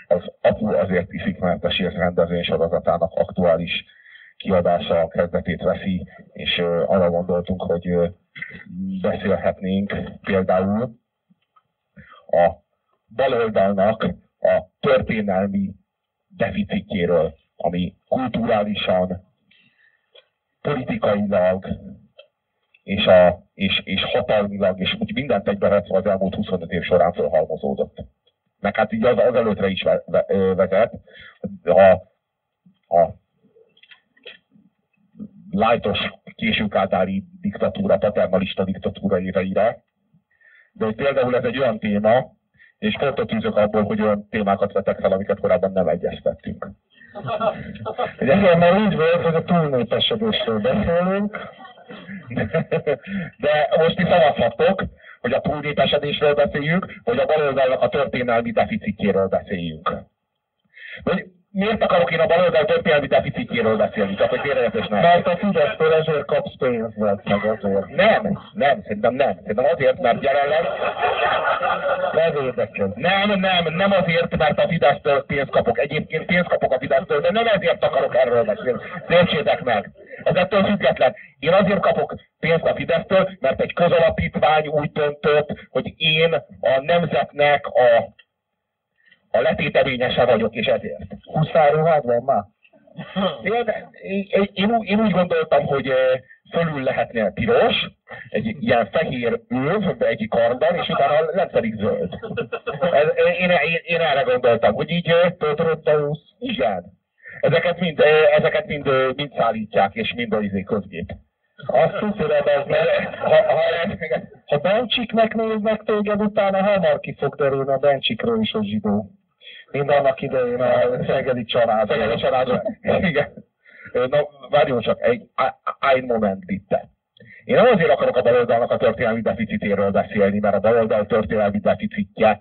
az Apu azért iszik, mert a Cheers rendezvény sorozatának aktuális kiadása a kezdetét veszi, és arra gondoltunk, hogy beszélhetnénk például a baloldalnak a történelmi deficitjéről, ami kulturálisan, politikailag és hatalmilag, és úgy mindent egybevetve az elmúlt 25 év során fölhalmozódott. Meg hát így az előtre is vezet a lájtos későkádári diktatúra, paternalista diktatúra éveire. De hogy például ez egy olyan téma, és pontot tűzök abból, hogy olyan témákat vetek fel, amiket korábban nem egyeztettünk. Igen, mert úgy volt, hogy a túlnépesedésről beszélünk. De most is szavazhattok, hogy a túlnépesedésről beszéljünk, vagy a baloldalnak a történelmi deficitjéről beszéljünk. Vagy miért akarok én a baloldal történelmi deficitjéről beszélni? Tehát, hogy félreértés nem. Mert a Fidesztől ezért kapsz pénzt, meg azért. Szerintem nem. Szerintem azért, mert jelenleg... Nem azért, mert a Fidesztől pénzt kapok. Egyébként pénzt kapok a Fidesztől, de nem ezért akarok erről beszélni. Értsétek meg. Ez ettől független. Én azért kapok pénzt a Fidesztől, mert egy közalapítvány úgy döntött, hogy én a nemzetnek a letéteményese vagyok, és ezért. Huszáruhád van már? Én úgy gondoltam, hogy fölül lehetne piros, egy ilyen fehér öv egyik karban, és utána lent pedig zöld. Én erre gondoltam, hogy így töltörötteusz. Igen. Ezeket mind szállítják, és mind a közgép. Azt tudod, ha Bencsiknek néznek téged, utána hamar ki fog derülni a Bencsikről is a zsidó. Mind annak idején a Szegedi család. Igen. Na, várjunk csak, egy moment bitte. Én nem azért akarok a baloldalnak a történelmi deficitéről beszélni, mert a baloldal történelmi deficitje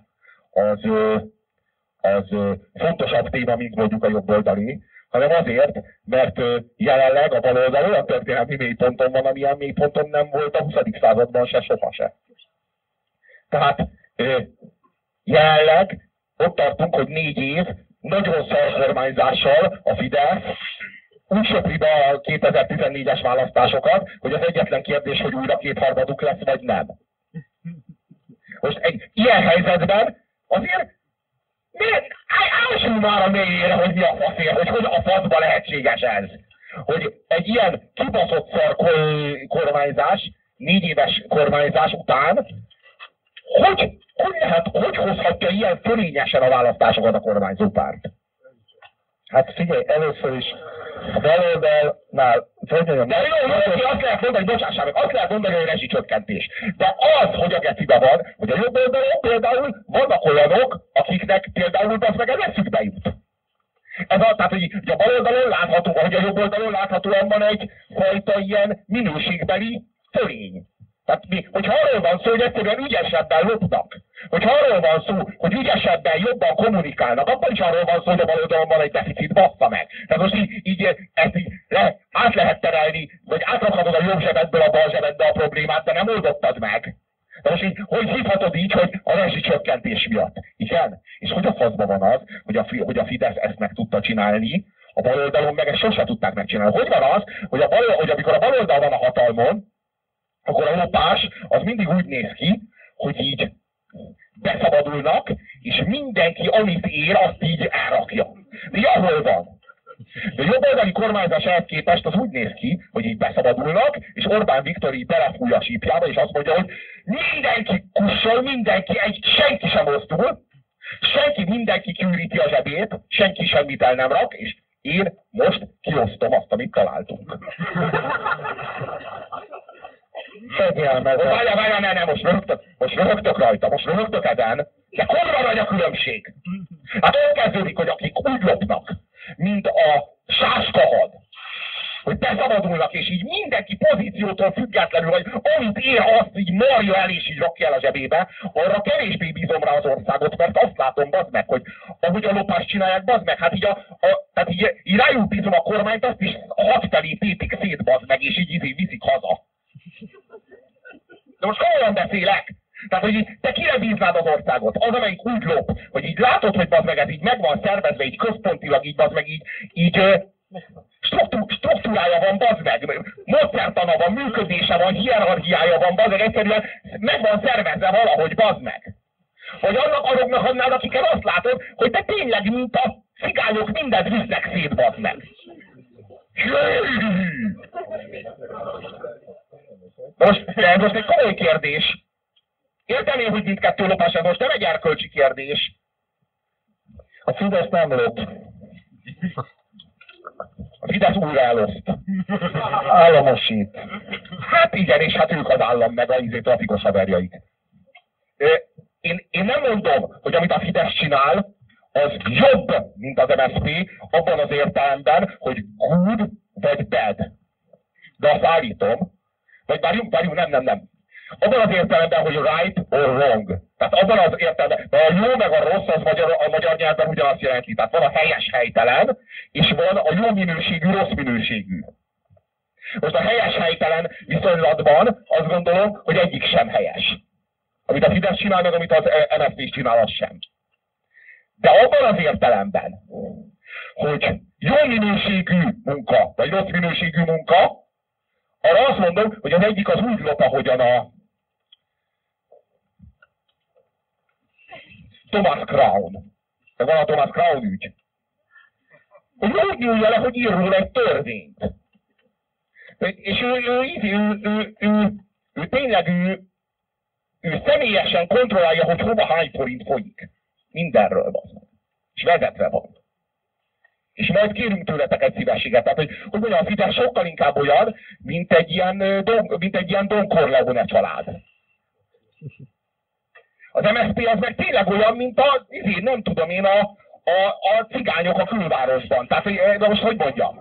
az fontosabb téma, mint mondjuk a jobboldali, hanem azért, mert jelenleg a baloldal olyan történelmi mélyponton van, amilyen mélyponton nem volt a 20. században se, soha se. Tehát jelenleg ott tartunk, hogy 4 év nagyon szar kormányzással a Fidesz úgy söpri be a 2014-es választásoságokat, hogy az egyetlen kérdés, hogy újra kétharmaduk lesz, vagy nem. Most egy ilyen helyzetben azért ássunk már a mélyére, hogy mi a faszért, hogy a faszba lehetséges ez. Hogy egy ilyen kibaszott szar kormányzás, 4 éves kormányzás után, hogy hozhatja ilyen fölényesen a választásokat a kormányzó párt? Hát figyelj, először is a baloldalnál... De jó, azt lehet mondani, bocsássák meg, azt lehet mondani, hogy rezsicsökkentés. De az, hogy a gecibe van, hogy a jobb oldalon például vannak olyanok, akiknek például az meg ez eszükbe jut. Tehát, hogy a bal oldalon látható, vagy a jobb oldalon láthatóan van egyfajta ilyen minőségbeli fölény. Tehát hogyha arról van szó, hogy egyszerűen ügyesebben lopnak, hogyha arról van szó, hogy ügyesebben jobban kommunikálnak, akkor is arról van szó, hogy a bal oldalon van egy deficit, bassza meg. Tehát most ezt át lehet terelni, vagy átrakhatod a jobb zsebedből a bal zsebedbe a problémát, de nem oldottad meg. De most hogy hívhatod így, hogy a rezsicsökkentés miatt? Igen? És hogy a faszban van az, hogy a Fidesz ezt meg tudta csinálni, a bal oldalon meg ezt sose tudták megcsinálni. Hogy van az, hogy amikor a bal oldal van a hatalmon, akkor a lopás az mindig úgy néz ki, hogy így beszabadulnak, és mindenki, amit ér, azt így elrakja. De ahol van. De jobboldali kormányzás ehhez képest az úgy néz ki, hogy így beszabadulnak, és Orbán Viktor így belefúj a sípjába, és azt mondja, hogy mindenki kussol, senki sem mozdul, mindenki kiüríti a zsebét, senki semmit el nem rak, és én most kiosztom azt, amit találtunk. Várjál, most röhögtök rajta, most röhögtök ezen, de kurva nagy a különbség. Hát ott kezdődik, hogy akik úgy lopnak, mint a sáskahad, hogy beszabadulnak, és így mindenki pozíciótól függetlenül, vagy amit ér, azt így marja el, és így rakja el a zsebébe, arra kevésbé bízom rá az országot, mert azt látom, bazd meg, hogy ahogy a lopást csinálják, bazd meg, hát tehát így rájuk bízom a kormányt, azt is 6 felé tépik szét, bazd meg, és így viszik haza. De most komolyan beszélek! Tehát, hogy így, te kire bíznád az országot? Az, amelyik úgy lop, hogy így látod, hogy bazd meg ez így meg van szervezve, így központilag, így bazd meg így struktúrája van, bazd meg, módszertana van, működése van, hierarchiája van, bazd meg, egyszerűen meg van szervezve valahogy, bazd meg. Vagy azoknak adnád, akiket azt látod, hogy te tényleg, mint a cigányok mindent visznek szét, bazd meg. Most egy komoly kérdés. Értem én, hogy mindkettő lopás, ez most nem egy erkölcsi kérdés. A Fidesz nem lop. A Fidesz újra eloszt. Államosít. Hát igen, és hát ők az állam meg a trafikos haverjait. Én nem mondom, hogy amit a Fidesz csinál, az jobb, mint az MSZP, abban az értelemben, hogy good vagy bad. De azt állítom, vagy várjunk, nem. Abban az értelemben, hogy right or wrong. Tehát abban az értelemben, mert a jó meg a rossz, az a magyar nyelvben ugyanazt jelenti. Tehát van a helyes helytelen, és van a jó minőségű, rossz minőségű. Most a helyes helytelen viszonylatban azt gondolom, hogy egyik sem helyes. Amit a Fidesz csinál, meg amit az MSZP csinál, az sem. De abban az értelemben, hogy jó minőségű munka, vagy rossz minőségű munka, arra azt mondom, hogy az egyik az úgy lop, ahogyan a Thomas Crown. De van a Thomas Crown ügy. Hogy úgy nyúlja le, hogy ír róla egy törvényt. És ő tényleg ő személyesen kontrollálja, hogy hova hány forint folyik. Mindenről van. És vezetve van. És majd kérünk tőletek egy szívességet. Tehát, hogy mondjam, a Fidesz sokkal inkább olyan, mint egy ilyen Don Corleone család. Az MSZP az meg tényleg olyan, mint nem tudom én, a cigányok a külvárosban. Tehát, de most hogy mondjam?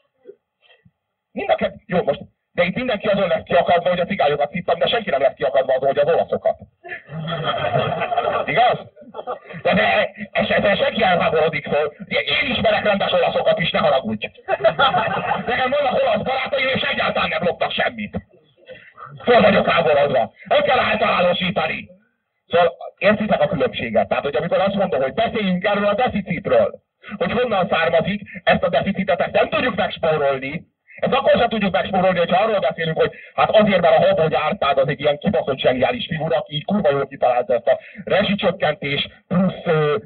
Jó, most, de itt mindenki azon lesz kiakadva, hogy a cigányokat hittam, de senki nem lesz kiakadva azon, hogy az olaszokat. Igaz? De esetleg senki elháborodik föl. Én ismerek rendes olaszokat is, ne haragudj. Nekem vannak olasz barátaim, és egyáltalán nem lopnak semmit. Föl vagyok háborodva. Nem kell általánosítani. Szóval értitek a különbséget. Tehát, hogy amikor azt mondom, hogy beszéljünk erről a deficitről, hogy honnan származik, ezt a deficitet, ezt nem tudjuk megspórolni. Ezt akkor sem tudjuk megspórolni, hogyha arról beszélünk, hogy hát azért, mert a Habony Árpád az egy ilyen kibaszott zseniális figura, aki így kurva jól kitalálta ezt a rezsicsökkentés plusz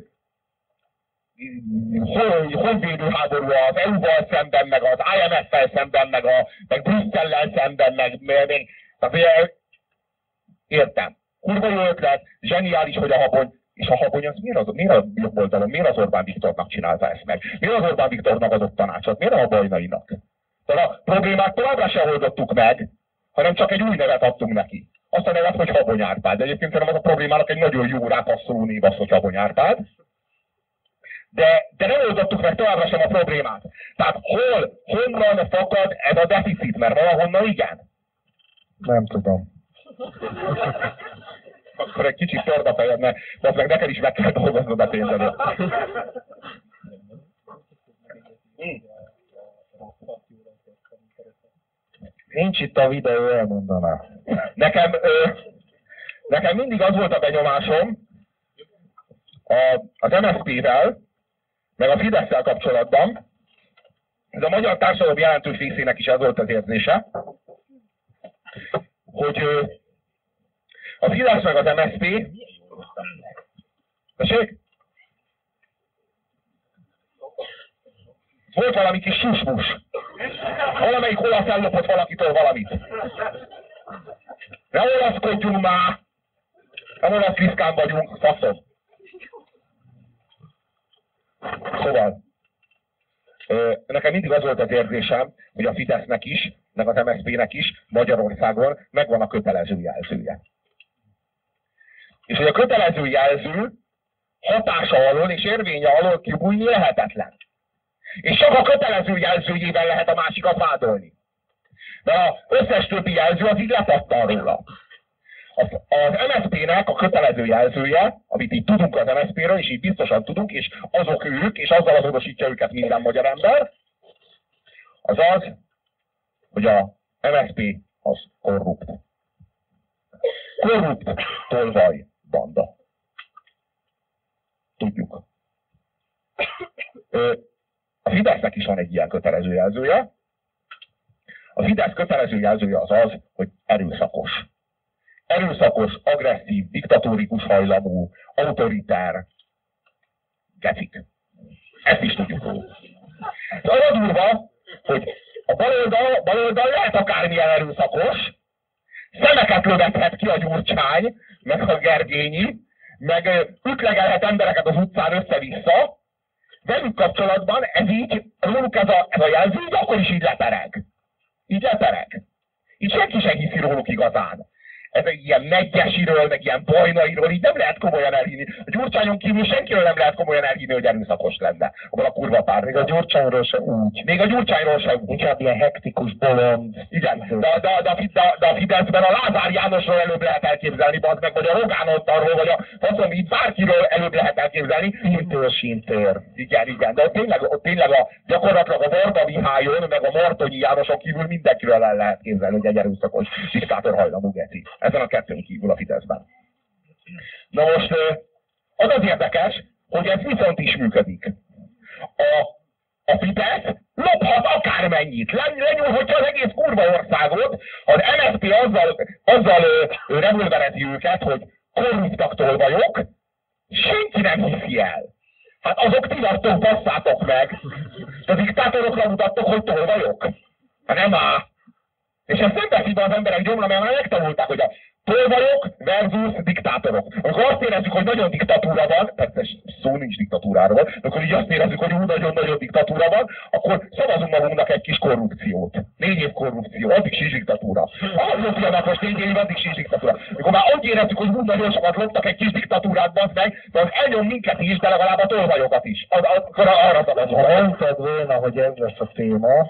honvédő háború az EU-val szemben, meg az IMF-fel szemben, meg Brüsszellel szemben, tehát értem. Kurva jó ötlet, zseniális, hogy a Habony, és a Habony az miért a jobb oldalon, miért az Orbán Viktornak csinálta ezt meg? Miért az Orbán Viktornak adott tanácsot? Miért a Bajnainak? Tehát a problémát továbbra sem oldottuk meg, hanem csak egy új nevet adtunk neki. Azt a nevet, hogy Habony Árpád. De egyébként nem az a problémának egy nagyon jó rápasszoló név az, hogy Habony Árpád. De nem oldottuk meg továbbra sem a problémát. Tehát honnan fakad ez a deficit? Mert valahonnan igen? Nem tudom. Akkor egy kicsit tört a fejed, mert az meg neked is meg kell dolgoznod a pénzedet. Nincs itt a videó, elmondaná. Nekem mindig az volt a benyomásom az MSZP-vel, meg a Fidesz-szel kapcsolatban, ez a magyar társadalom jelentős részének is ez volt az érzése, hogy a Fidesz meg az MSZP, tessék? Volt valami kis susmus. Valamelyik olasz ellopott valakitől valamit. Ne olaszkodjunk már! Nem olasz viszkán vagyunk, faszom. Szóval, nekem mindig az volt az érzésem, hogy a Fidesznek is, meg az MSZP-nek is Magyarországon megvan a kötelező jelzője. És hogy a kötelező jelző hatása alól és érvénye alól kibújni lehetetlen. És csak a kötelező jelzőjével lehet a másikat vádolni. De az összes többi jelző az így lepattan róla. Az MSZP-nek a kötelező jelzője, amit így tudunk az MSZP-ről, és így biztosan tudunk, és azok ők, és azzal azonosítja őket minden magyar ember, az az, hogy a MSZP az korrupt. korrupt tolvaj banda. Tudjuk. A Fidesznek is van egy ilyen kötelező jelzője. A Fidesz kötelező jelzője az az, hogy erőszakos. Erőszakos, agresszív, diktatórikus hajlamú, autoritár gecik. Ezt is tudjuk róluk. De az a durva, hogy a baloldal lehet akármilyen erőszakos, szemeket lövethet ki a Gyurcsány, meg a Gergényi, meg ütlegelhet embereket az utcán össze-vissza, velük kapcsolatban ez így, róluk ez a jelző, így akkor is így lepereg. Így lepereg. Így senki sem hiszi róluk igazán. Ez egy ilyen Meggyesiről, meg ilyen Bajnairól, így nem lehet komolyan elhinni. A Gyurcsányon kívül senkiről nem lehet komolyan elhinni, hogy erőszakos lenne. Abban a kurva pár. Még a Gyurcsányról se úgy. Még a Gyurcsányról se úgy. Inkább ilyen hektikus, bolond. Igen, de a Fideszben a Lázár Jánosról előbb lehet elképzelni, bazd meg, vagy a Rogán Ottarról, vagy a faszom, így bárkiről előbb lehet elképzelni. Sintér. Igen, de ott tényleg gyakorlatilag a Varga Mihályon, meg a Martonyi Jánoson kívül mindenkiről el lehet képzelni, hogy egy erőszakos diktátor hajlamú geci. Ezen a kettőn kívül a Fideszben. Na most az az érdekes, hogy ez viszont is működik. A Fidesz lophat akármennyit, lenyúlhatja az egész kurva országot, az MSZP azzal revolverezi őket, hogy korruptak tolvajok, senki nem hiszi el. Hát azok ti vagytok, basszátok meg. A diktátorokra mutattok, hogy tolvajok. Hát nem áll. És ezt nem veszik be az emberek gyomra, mert már megtanulták, hogy a tolvajok versus diktátorok. Amikor azt érezzük, hogy nagyon diktatúra van, persze szó nincs diktatúráról, akkor így azt érezzük, hogy nagyon-nagyon diktatúra van, akkor szavazunk magunknak egy kis korrupciót. 4 év korrupció, addig is diktatúra. Ahhoz lopjanak most 4 év, addig is diktatúra. Amikor már úgy érezzük, hogy nagyon sokat loptak egy kis diktatúrát, bazd meg, de az elnyom minket is, de legalább a tolvajokat is. Akkor arra szavazunk. Ha mondtad volna, hogy ez lesz a téma,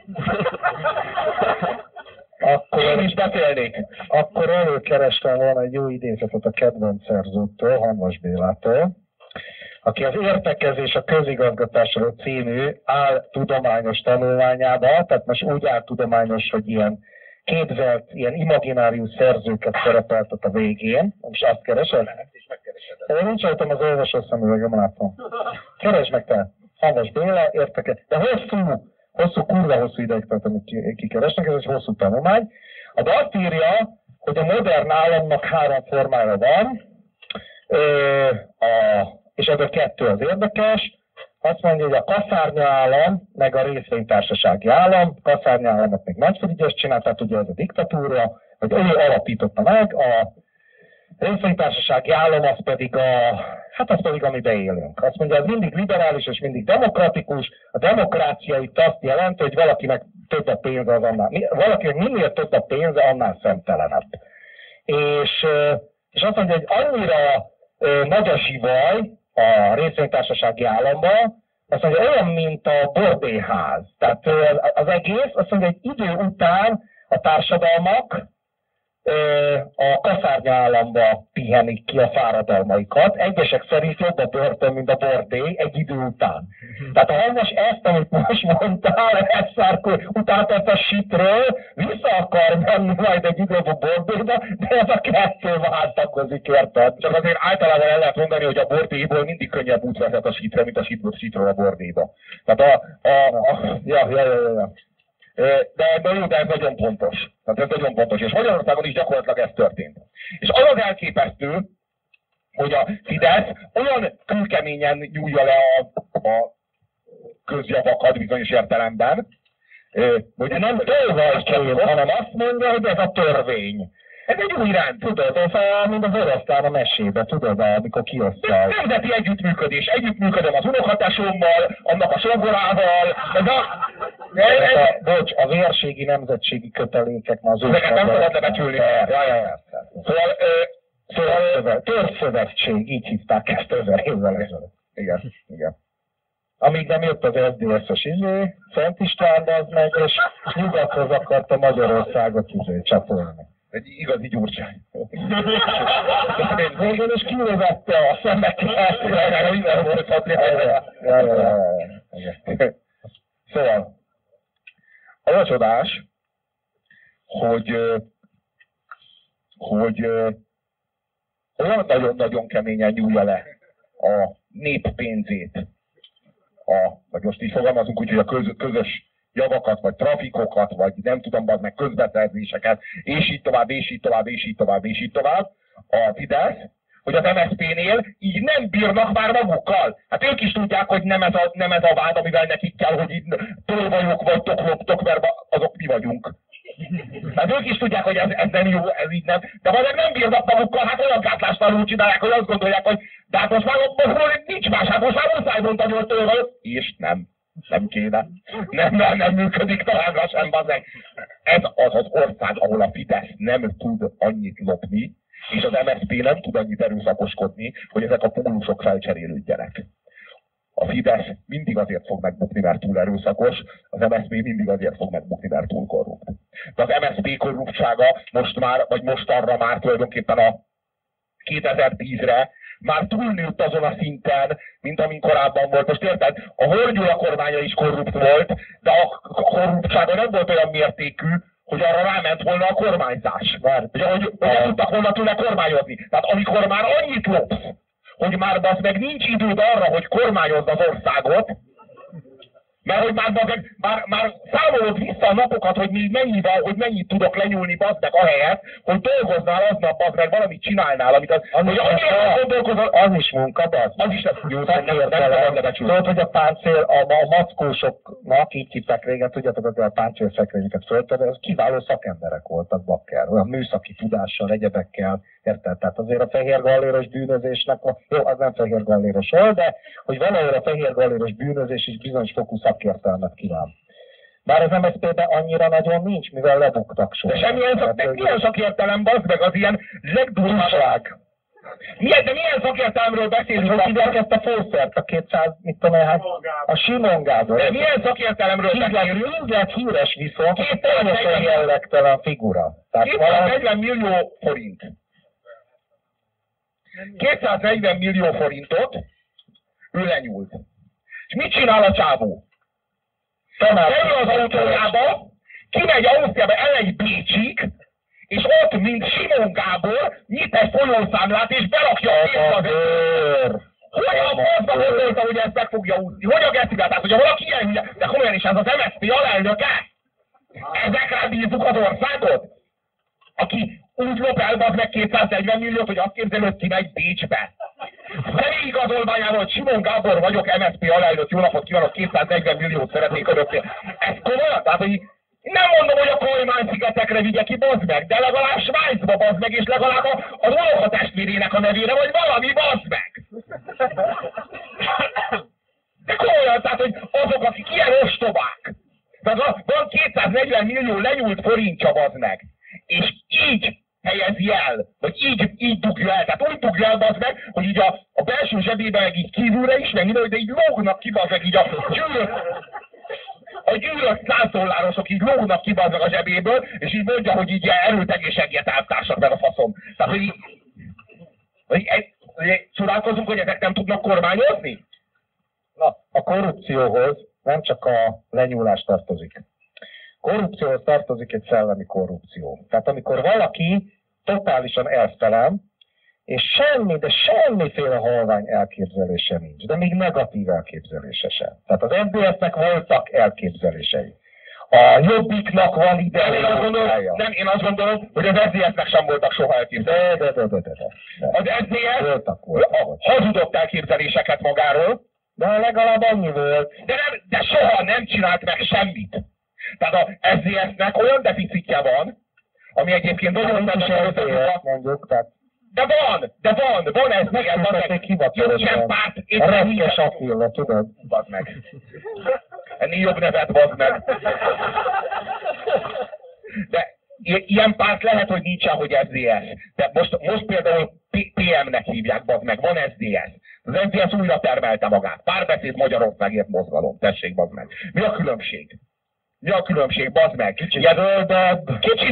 akkor én is beszélnék. Akkor előkerestem volna egy jó idézetet a kedvenc szerzőtől, Hamvas Bélától, aki az Értekezés a közigazgatásról című áltudományos tanulmányába, tehát most úgy áltudományos, hogy ilyen képzelt, ilyen imaginárius szerzőket szerepeltet a végén. Most azt keresed? Én nincs rajtam az olvasó szemüvegem, látom. Keresd meg te! Hamvas Béla, Értekezés. De kurva hosszú ideig tart, amit kikeresnek, ez egy hosszú tanulmány. De azt írja, hogy a modern államnak 3 formája van, és ebből 2 az érdekes. Azt mondja, hogy a kaszárnya állam, meg a részvénytársasági állam, kaszárnya államot még Nagyfrigyes csinált, tehát ugye ez a diktatúra, hogy ő alapította meg, a részvénytársasági állam az pedig az pedig, amiben élünk. Azt mondja, ez mindig liberális és mindig demokratikus. A demokrácia itt azt jelenti, hogy valakinek több a pénze, valakinek minél több a pénze, annál szemtelenebb. És azt mondja, hogy annyira nagy a zsivaj a részvénytársasági államban, azt mondja, olyan, mint a bordélyház. Tehát az egész, azt mondja, hogy idő után a társadalmak a kaszárnya államba pihenik ki a fáradalmaikat. Egyesek szerint jobb a börtön, mint a bordély egy idő után. Tehát a Hamvas ezt, amit most mondtál, utált ezt a shitről, vissza akar menni majd egy időbb a bordélyba, de ez a 2 váltakozik, érted? Csak azért általában el lehet mondani, hogy a bordélyból mindig könnyebb út vezet a shitre, mint a shitről a bordélyba. Tehát De ez nagyon pontos. Tehát ez nagyon pontos. És Magyarországon is gyakorlatilag ez történt. És az az elképesztő, hogy a Fidesz olyan kőkeményen nyúlja le a közjavakat bizonyos értelemben, hogy nem tolvaj, hanem azt mondja, hogy ez a törvény. Ez egy új rend, tudod, ez mint az oroszlán a mesébe, tudod, amikor kiosztja. Nemzeti együttműködés. Együttműködöm az unokatesómmal, annak a songorával. Bocs, a vérségi nemzetségi kötelékek már az ezeket nem szabad lebecsülni. Szóval Törzszövetség, így hívták ezt 1000 évvel ezelőtt. Igen. Amíg nem jött az SZDSZ-os Szent István, az meg, és nyugathoz akarta Magyarországot csatolni. Egy igazi Gyurcsány. Végül is kilövette a szemeket. Minden volt Szóval, az a csodás, hogy hogy olyan nagyon-nagyon keményen nyúlja le a nép pénzét, vagy most így fogalmazunk úgy, hogy a közös javakat, vagy trafikokat, vagy nem tudom, meg közbeszerzéseket, és így tovább, és így tovább, és így tovább, és így tovább, a Fidesz, hogy az MSZP-nél így nem bírnak már magukkal. Hát ők is tudják, hogy nem ez a vád, amivel nekik kell, hogy így tolvajok vagytok, loptok, mert azok mi vagyunk. Hát ők is tudják, hogy ez nem jó, ez így nem. De majd nem bírnak magukkal, hát olyan gátlástalanul csinálják, hogy azt gondolják, hogy de hát most már nincs más, hát most már muszáj mondani, hogy tolvajok. És nem kéne. Nem működik továbbra sem, bazdmeg. Ez az az ország, ahol a Fidesz nem tud annyit lopni, és az MSZP nem tud annyit erőszakoskodni, hogy ezek a pólusok felcserélődjenek. A Fidesz mindig azért fog megbukni, mert túl erőszakos, az MSZP mindig azért fog megbukni, mert túl korrupt. De az MSZP korruptsága mostanra már tulajdonképpen a 2010-re már túlnőtt azon a szinten, mint amin korábban volt. Most érted? A Horn Gyula kormánya is korrupt volt, de a korruptsága nem volt olyan mértékű, hogy arra ráment volna a kormányzás. Hogy nem tudtak volna tőle kormányozni. Tehát amikor már annyit lopsz, hogy már meg nincs időd arra, hogy kormányozd az országot, mert hogy már számolod vissza a napokat, hogy mennyit tudok lenyúlni bazdmeg ahelyett, hogy dolgoznál aznap bazdmeg, valamit csinálnál, amit hogy annyira gondolkozol, az is munka, az is jó, nem tudod, hogy a páncél, a mackósoknak, így hívták régen, tudjátok, hogy a páncélszekrényeket föltörni, az kiváló szakemberek voltak, bakker, olyan műszaki tudással, egyebekkel, érted? Tehát azért a fehérgalléros bűnözésnek, jó, az nem fehérgalléros volt, de hogy valahol a fehérgalléros bűnözés is bizonyos fokú szakértelmet kíván. Bár az MSZP-ben annyira nagyon nincs, mivel lebuktak soha. De milyen szakértelem, bazd meg, az ilyen legdurvább. De milyen szakértelemről beszélünk? Hogy hívják ezt a fószert, a 200, mit tudom én, a Simon Gábor. De milyen szakértelemről beszélünk? Így lett híres viszont, hogy teljesen jellegtelen figura. 240 millió forint. 240 millió forintot ő lenyúlt. És mit csinál a csávó? Felül az autójába, kimegy Ausztriába, elmegy Bécsig, és ott, mint Simon Gábor, nyit egy folyószámlát, és berakja a pénzt. Hogy a faszba gondolta, hogy ezt meg fogja úszni? Hogy a gecibe? Tehát, hogyha valaki ilyen hülye, de komolyan is ez az MSZP alelnöke? Ezekre bízzuk az országot? Aki úgy lop el meg 240 milliót, hogy azt képzel, hogy kimegy Bécsbe. Személyi igazolványával, hogy Simon Gábor vagyok, MSZP alelnök, jó napot kívánok, 240 milliót szeretnék önöknél. Ez komolyan? Tehát, hogy nem mondom, hogy a Kajmán-szigetekre vigye ki, bazd meg, de legalább Svájcba, bazd meg, és legalább az unokatestvérének a nevére, vagy valami, bazd meg. De komolyan, tehát, hogy azok, akik ilyen ostobák. Tehát van 240 millió lenyúlt forintja, bazd meg. És így helyezi el, vagy így dugja el. Tehát úgy dugja el, bazd meg, hogy így a belső zsebében meg így kívülre is, meg minden, de így lógnak ki, bazd meg, így a gyűrött $100 így lógnak ki, bazd meg a zsebéből, és így mondja, hogy így erőtegéseget eltársak meg a faszom. Tehát, hogy csodálkozunk, hogy ezek nem tudnak kormányozni? Na, a korrupcióhoz nem csak a lenyúlás tartozik. Korrupcióhoz tartozik egy szellemi korrupció. Tehát amikor valaki totálisan elvtelen, és de semmiféle halvány elképzelése nincs, de még negatív elképzelése sem. Tehát az MDF-nek voltak elképzelései. A Jobbiknak van ideológiája. Nem, én azt gondolom, hogy az SZDSZ-nek sem voltak soha elképzelések. De. Az SZDSZ hazudott elképzeléseket magáról, de legalább annyi volt. De soha nem csinált meg semmit. Tehát a SZDSZ-nek olyan deficitje van, ami egyébként nagyon mondjuk, tehát van ez meg. Ilyen párt, a Retkes Attila, tudod? Bazd meg. Ennél jobb nevet, bazd meg. De ilyen párt lehet, hogy nincsen, hogy SZDSZ. De most például PM-nek hívják, bazd meg, van SZDSZ. Az SZDSZ újra termelte magát. Párbeszéd Magyarországért mozgalom. Tessék, bazd meg. Mi a különbség? Mi a különbség, bazd meg? Kicsit zöldebb, kicsit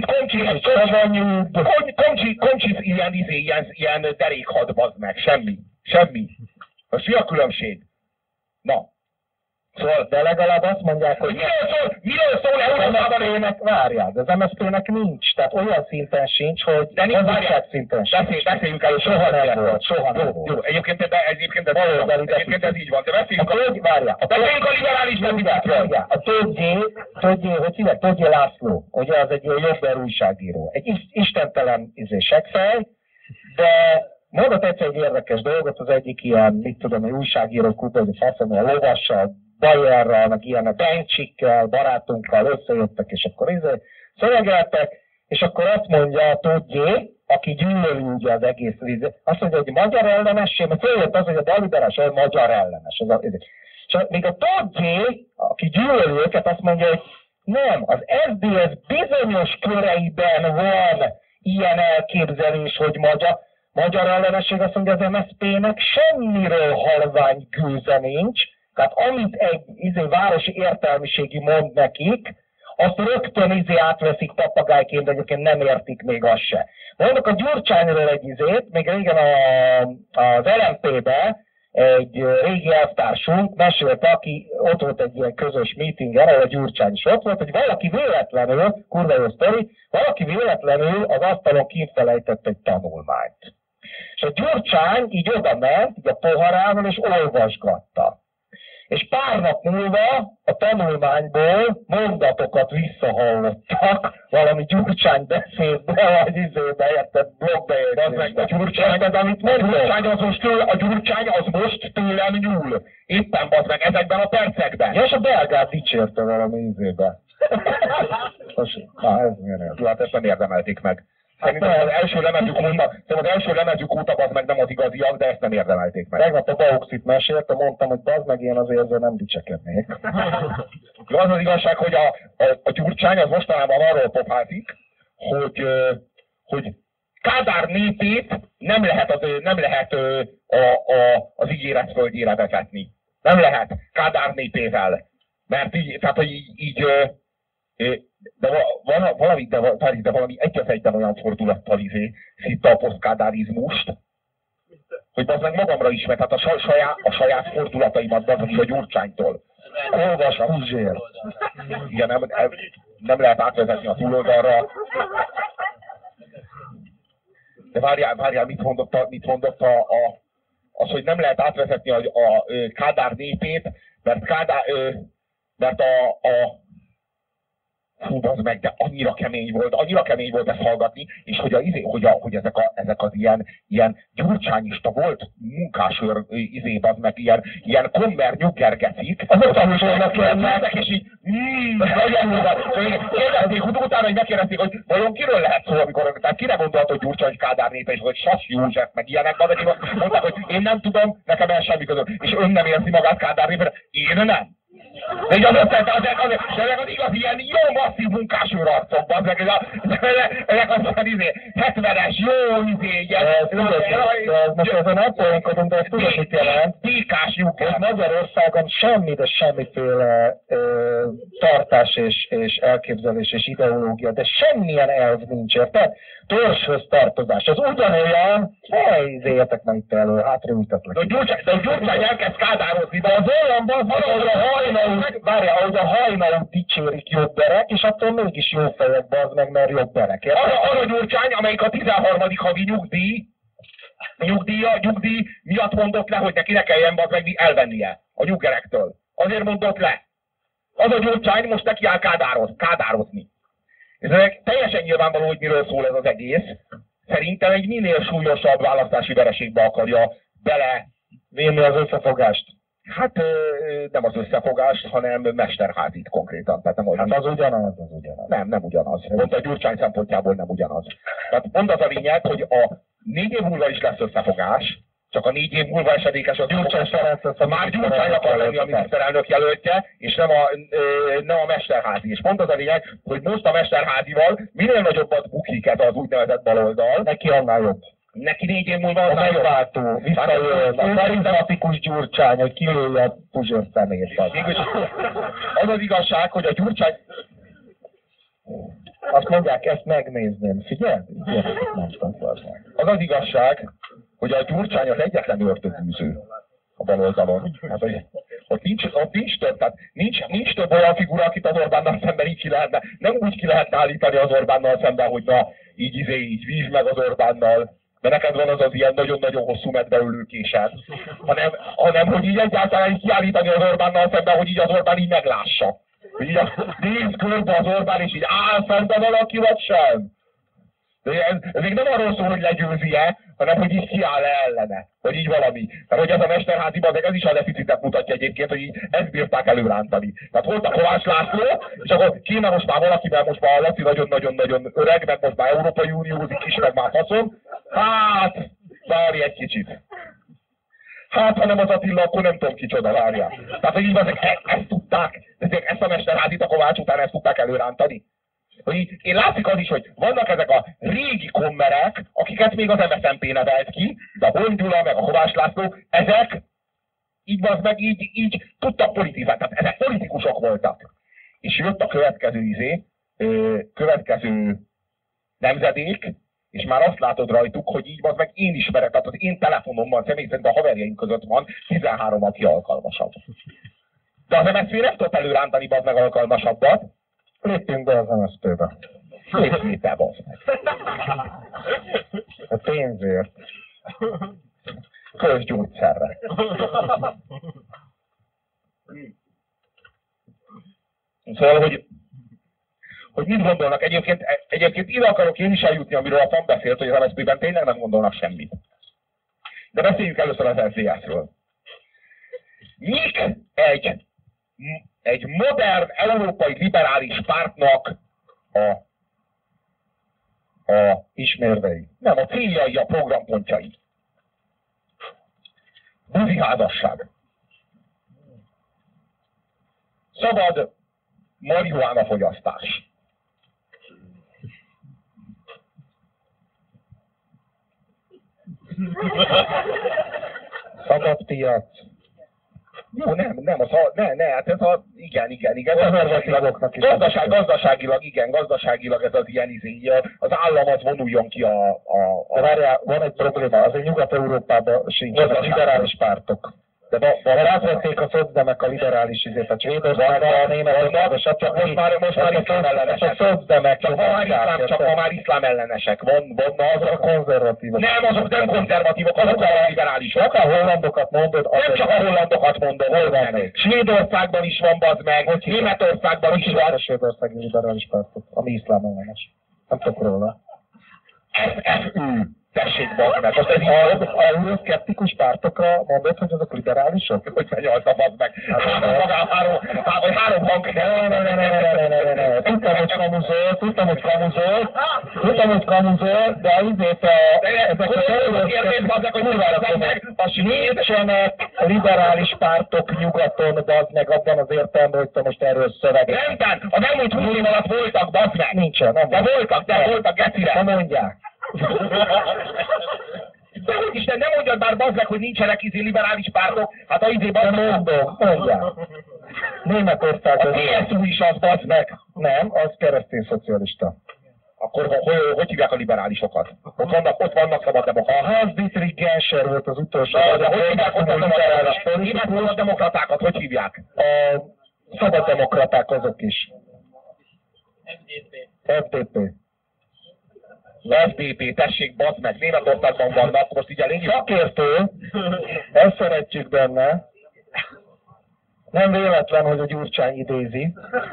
komcsis ilyen derékhad, bazd meg. Semmi. Most mi a különbség? Na. szól? De legalább azt mondják, hogy miről szól Európában? Várjál, de az MSZP-nek nincs, tehát olyan szinten sincs, hogy de nincs, várjál, szinten sincs. Beszéljünk el, soha nem volt, soha nem volt. Jó, egyébként ez így van, de beszéljünk a liberális mezőgazdaságról. A Todgyé, hogy hívják? Todgyé László, ugye az egy jobber újságíró. Egy istentelen seggfej, de mondott egyszer egy érdekes dolgot, az egyik ilyen, mit tudom, egy újságíró kutató, hogy faszom, a Lovassal, Bajerrel, meg ilyen a Bencsikkel, barátunkkal összejöttek, és akkor szövegeltek, és akkor azt mondja a Todgyé, aki gyűlöli ugye az egész vizet, azt mondja, hogy magyar ellenesség, mert följött az, hogy a balliberás olyan magyar ellenes. És még a Todgyé, aki gyűlöli őket, azt mondja, hogy nem, az SZDSZ bizonyos köreiben van ilyen elképzelés, hogy magyar ellenesség, azt mondja, az MSZP-nek semmiről halvány gőze nincs, tehát amit egy városi értelmiségi mond nekik, azt rögtön átveszik papagájként, de egyébként nem értik még azt se. Mondok a Gyurcsányról egy még régen az LMP-be egy régi elvtársunk mesélte, aki ott volt egy ilyen közös meetingen, ahol a Gyurcsány is ott volt, hogy valaki véletlenül, kurva jó sztori, valaki véletlenül az asztalon kifelejtett egy tanulmányt. És a Gyurcsány így oda ment, így a poharával, és olvasgatta. És pár nap múlva a tanulmányból mondatokat visszahallottak, valami Gyurcsány beszédbe, vagy érted, blogbejegyzésbe. A Gyurcsány az most tőlem nyúl. Éppen bazd meg ezekben a percekben. Ja, és a belgát dicsérte valami izébe. Ez milyen jó, hát ezt nem érdemelték meg. Szerintem az első lemezük óta bazd meg nem az igaziak, de ezt nem érdemelték meg. Tegnap a Bauxit mesélte, mondtam, hogy bazd meg, én azért ezzel nem dicsekednék. Az az igazság, hogy a Gyurcsány az mostanában arról pofázik, hogy Kádár népét nem lehet az ígéret földjére vezetni. Nem lehet Kádár népével. Mert így, tehát hogy így de valami egyetlen olyan fordulattal szitta a posztkádárizmust, hogy az meg magamra is, mert hát a saját fordulataimat a Gyurcsánytól. Olvas Puzsér. Igen, nem lehet átvezetni a túloldalra. De várjál, mit mondott az, hogy nem lehet átvezetni a Kádár népét, mert hú, az meg, de annyira kemény volt ezt hallgatni, és hogy ezek az ilyen gyurcsányista volt munkásőr az meg ilyen kommer nyuggergecik, azok tanulnak lennek, és így kérdezték, utána, hogy megkérdezték, hogy vajon kiről lehet szó, amikor, tehát kire gondolt, hogy Gyurcsány Kádár népe, és hogy Sas József, meg ilyenek, mondták, hogy én nem tudom, nekem el semmi között, és ön nem érzi magát Kádár népe, én nem. De így ezek az igazi ilyen jó masszív munkásőr arcok, ezek az 70-es jó most ezen elpoénkodunk, de ezt tudod, mit jelent? Tékás lyuk. Magyarországon semmiféle tartás és elképzelés és ideológia, de semmilyen elv nincs, érted? Törzshöz tartozás. Ez ugyanolyan, értek már itt elő, hátraültetlek. De a Gyurcsány elkezd kádározni, de az olyan ahogy a hajnalú dicsérik jobberek, és attól mégis jó fejek, bazd meg, mert jobberek. Az a Gyurcsány, amelyik a 13. havi nyugdíj miatt mondott le, hogy neki ne kelljen bazd meg elvennie a nyuggerektől. Azért mondott le. Az a Gyurcsány most neki áll kádározni. Ez teljesen nyilvánvaló, hogy miről szól ez az egész. Szerintem egy minél súlyosabb választási vereségbe akarja belevinni az összefogást. Hát nem az összefogást, hanem Mesterházit konkrétan. Tehát nem hát az ugyanaz. Nem ugyanaz. Pont a Gyurcsány szempontjából nem ugyanaz. Tehát pont az a lényeg, hogy a 4 év múlva is lesz összefogás, csak a 4 év múlva esedékes az Gyurcsány már Gyurcsány akar lenni a miniszterelnök jelöltje, és nem a Mesterházi. És pont az a lényeg, hogy most a Mesterházival minél nagyobbat bukik ez az úgynevezett baloldal, neki annál jobb. Neki 4 év múlva a megváltó, visszajön, a karizmatikus Gyurcsány, hogy kilője a Puzsér szemét. Az az igazság, hogy a Gyurcsány... Azt mondják, ezt megnézném. Figyelj? Az az igazság, hogy a Gyurcsány az egyetlen ördögűző a baloldalon. Hát, Ott nincs több, tehát nincs több olyan figura, akit az Orbánnal szemben így ki lehetne, nem úgy ki lehetne állítani az Orbánnal szemben, hogy na, így vívd meg az Orbánnal, de neked van az ilyen nagyon-nagyon hosszú medveülőkésed, hanem hogy így egyáltalán így kiállítani az Orbánnal szemben, hogy így az Orbán így meglássa. Hogy így nézd körbe az Orbán, és így áll szemben valaki, vagy sem. De ez még nem arról szól, hogy legyőzi-e, hanem hogy így kiáll ellene, hogy így valami. Mert hogy ez a Mesterházi bazeg, ez is a deficitet mutatja egyébként, hogy így ezt bírták előrántani. Tehát volt a Kovács László, és akkor kéne most már valaki, mert most már a Laci nagyon-nagyon-nagyon öreg, meg most már Európai Uniózik is, meg már faszom. Hát, várj egy kicsit. Hát, ha nem az Attila, akkor nem tudom kicsoda, várjál. Tehát, hogy így bazeg, ezt tudták, ezt a Mesterházit a Kovács után ezt tudták előrántani. Én látszik az is, hogy vannak ezek a régi kommerek, akiket még az MSZNP nevelt ki, de a Horn Gyula, meg a Kovács László, ezek így tudtak politizálni, tehát ezek politikusok voltak. És jött a következő nemzedék, és már azt látod rajtuk, hogy így meg én ismerek, tehát az én telefonomban személy szerint a haverjaim között van 13, aki alkalmasabb. De az MSZP nem tudott előrántani meg alkalmasabbat. Lépjünk be az MSZP-be. Lépjünk be, bazd meg. A pénzért. Közgyógyszerre. Szóval, hogy mit gondolnak? Egyébként ide akarok én is eljutni, amiről a FAM beszélt, hogy az MSZP-ben tényleg nem gondolnak semmit. De beszéljünk először az SZDSZ-ről. Mik egy modern, európai liberális pártnak a ismérvei. Nem, a céljai, a programpontjai. Buziházasság. Szabad marihuána fogyasztás. Szabad piac. Jó, nem, hát ez igen. Gazdaságilag ez az ilyen az állam az vonuljon ki De várjál, van egy probléma, azért Nyugat-Európában sincs a liberális pártok. De átvették a szocdemek a liberális izét, a Svédországban, a Németországban, stb. Most már iszlám ellenesek. A szocdemek, csak ma már iszlám ellenesek. Van azok a konzervatívok. Nem, azok nem konzervatívok, azok a liberálisok. Csak a hollandokat mondod. Nem csak a hollandokat mondod. Hol van még? Svédországban is van, bazd meg. Németországban is van. A svédországi liberális pártok, ami iszlám ellenes. Nem tudok róla. FFÜ. Tessék, bazd meg. Most ez a euroszkeptikus pártokra mondod, hogy azok liberálisok? Hogy megnyalta, bazd meg. Három hang. Ne. Tudtam, hogy kamuzol, de azért ezek az euroszkeptikus kurvára meg, nincsenek liberális pártok nyugaton, bazd meg abban az értelemben, hogy te most erről szöveget. Rendben, a elmúlt 20 év alatt voltak, bazd meg. Nincsen, nem. De voltak, gecire. Nem mondják. De hogy Isten, nem mondjad már, bazd meg, hogy nincsenek liberális pártok, hát a bazd meg. Mondják. Németországban. A CSU is az, bazd meg. Nem, az keresztény szocialista. Akkor hogy hívják a liberálisokat? Ott vannak szabaddemokraták. A Hans-Dietrich Genscher volt az utolsó. De hogy hívják ott a liberális politikus? A szabaddemokratákat hogy hívják? A szabaddemokraták azok is. FDP. FDP, tessék, bazd meg, Németországban vannak, most így elég. Szakértő, ezt szeretjük benne. Nem véletlen, hogy a Gyurcsány idézi.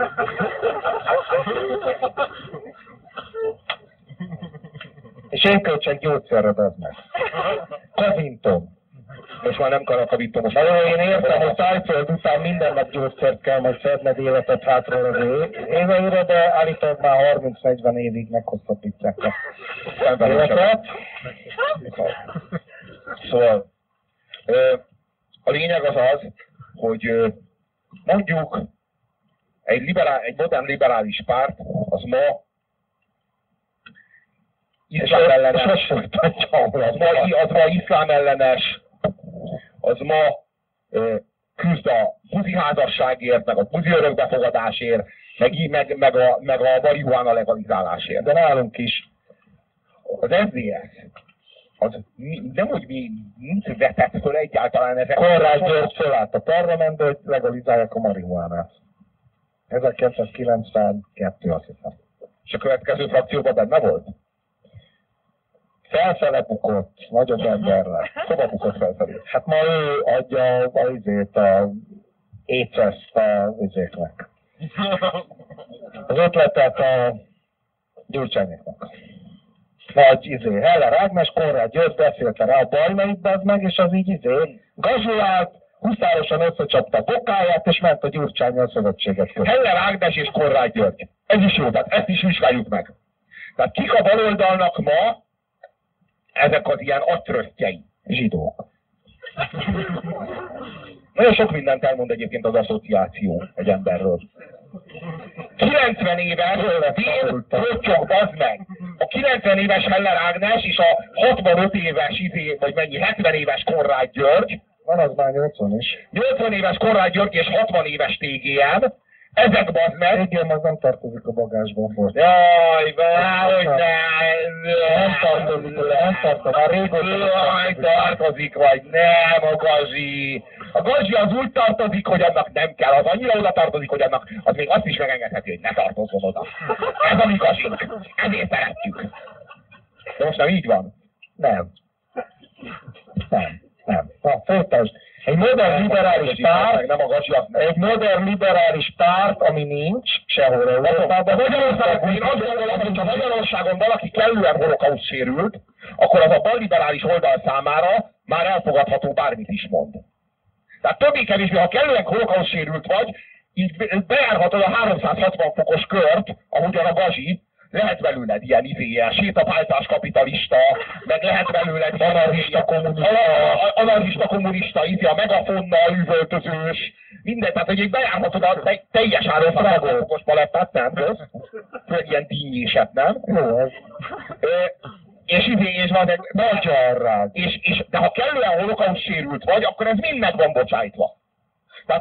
És én költsek gyógyszerre, bazd meg. Kavintom. Most már nem karakavítom. Na jó, én értem, hogy Szájföld után minden nap gyógyszert kell majd szedned életet hátról az éveire, de állítólag már 30-40 évig meghosszabbítják a életet. Szóval a lényeg az, hogy mondjuk egy modern liberális párt az ma iszlám ellenes, az ma iszlám ellenes, az ma küzd a buziházasságért, meg a buzi örökbefogadásért, meg a marihuána legalizálásért. De nálunk is. Az SZDSZ Nem, hogy nincs vetett föl egyáltalán ezek. Konrád György fölállt a parlamentbe, hogy legalizálják a marihuánát. 1992, azt hiszem. És a következő frakcióban benne volt? Felfele bukott, nagyobb emberrel. Hova bukott felfelé? Hát ma ő adja a éceszt a izéknek. Az ötletet a Gyurcsányéknak. Nagy Heller Ágnes, Konrád György beszélte rá a Bajnait, bazd meg, és az így gazsulált, huszárosan összecsapta a bokáját, és ment a Gyurcsánnyal szövetséget kötni. Heller Ágnes és Konrád György. Ez is jó, tehát ezt is vizsgáljuk meg. Tehát kik a baloldalnak ma ezek az ilyen agytrösztjei? Zsidók. Nagyon sok mindent elmond egyébként az asszociáció egy emberről. 90 éves Dél Rottyog, bazd meg! A 90 éves Heller Ágnes és a 65 éves, vagy mennyi, 70 éves Konrád György. Van az már 80 is. 80 éves Konrád György és 60 éves TGM. Ezek bazd meg. TGM az nem tartozik a bagásban volt. Jaj, hogy ne! Nem tartozik, már régóta. Jaj, tartozik vagy nem a Gazsi. A Gazsi az úgy tartozik, hogy annak nem kell, az annyira oda tartozik, hogy annak az még azt is megengedheti, hogy ne tartozzon oda. Ez a mi Gazsink. Ezért szeretjük. De most nem így van? Nem. Na, folytasd. Egy modern liberális párt, nem a Gazsi, az nem. egy modern liberális párt, ami nincs sehol Európában. Magyarországon, én azt gondolom, hogy ha Magyarországon valaki kellően holokauszt sérült, akkor az a balliberális oldal számára már elfogadható, bármit is mond. Tehát többé-kevésbé, ha kellően holokauszt sérült vagy, így bejárhatod a 360 fokos kört, ahogyan a Gazsi, lehet belőled ilyen sétapálcás kapitalista, meg lehet belőled anarchista kommunista, a megafonnal üvöltözős, minden, tehát hogy bejárhatod a teljes 360 fokos palettát, nem? Főleg ilyen dínyéset, nem? Jó, ez. És van egy magyar, de ha kellően holokauszt sérült vagy, akkor ez mind meg van bocsájtva. Tehát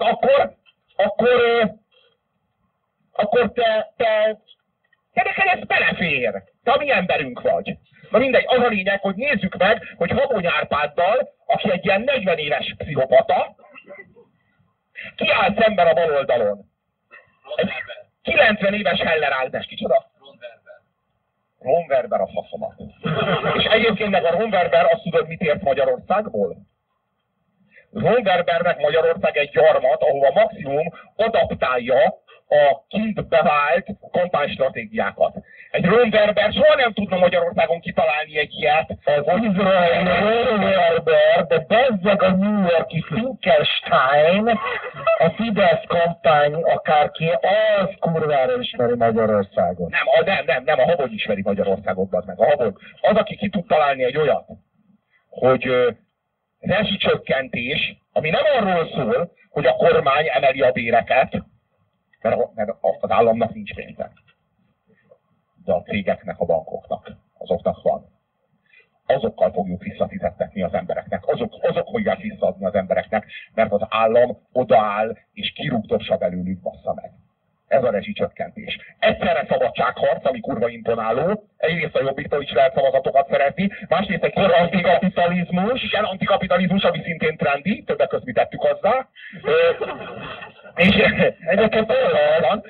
akkor te neked ez belefér. Te a mi emberünk vagy. Na mindegy, az a lényeg, hogy nézzük meg, hogy Habony Árpáddal, aki egy ilyen 40 éves pszichopata, kiáll szemben a baloldalon. Egy 90 éves Heller Ágnes, kicsoda? Ron Werber a faszomat. És egyébként meg a Ron Werber azt tudod, mit ért Magyarországból? Ron Werbernek Magyarország egy gyarmat, ahova maximum adaptálja a kint bevált kampánystratégiákat. Egy Ron Werber soha nem tudna Magyarországon kitalálni egy ilyet. Az izraeli Ron Werber, de bezzeg a New York-i Finkelstein, a Fidesz kampány akárki, az kurvára ismeri Magyarországot. Nem, a Habony ismeri Magyarországot, meg a Habony. Az, aki ki tud találni egy olyat, hogy rezsicsökkentés, ami nem arról szól, hogy a kormány emeli a béreket, mert az államnak nincs pénze. De a cégeknek, a bankoknak, azoknak van. Azokkal fogjuk visszafizettetni az embereknek. Azok fogják visszaadni az embereknek, mert az állam odaáll és kirúgdossa belőlük, bassza meg. Ez a rezsicsökkentés. Egyszerre szabadságharc, ami kurva imponáló. Egyrészt a Jobbiktól is lehet szavazatokat szerezni, másrészt egy antikapitalizmus. Igen, antikapitalizmus, ami szintén trendi, többek között mi tettük hozzá. És egyébként olyan,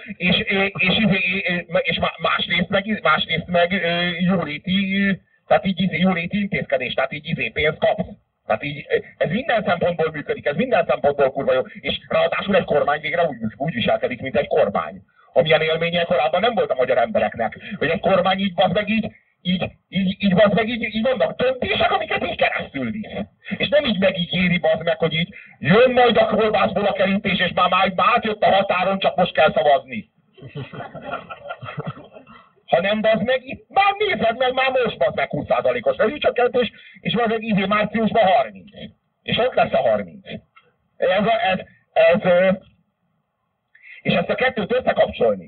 és másrészt meg jóléti, tehát így jóléti intézkedés, tehát így pénzt kapsz. Tehát így, ez minden szempontból működik, ez minden szempontból kurva jó, és ráadásul egy kormány végre úgy viselkedik, mint egy kormány. Amilyen élménye korábban nem volt a magyar embereknek, hogy egy kormány így vannak döntések, amiket így keresztül visz. És nem így megígéri bazd meg, hogy így jön majd a kolbászból a kerítés, és már átjött a határon, csak most kell szavazni. Hanem bazd meg, itt már nézed meg, már most bazd meg 20%-os rezsicsökkentés, és bazd meg márciusban 30. És ott lesz a 30. És ezt a kettőt összekapcsolni.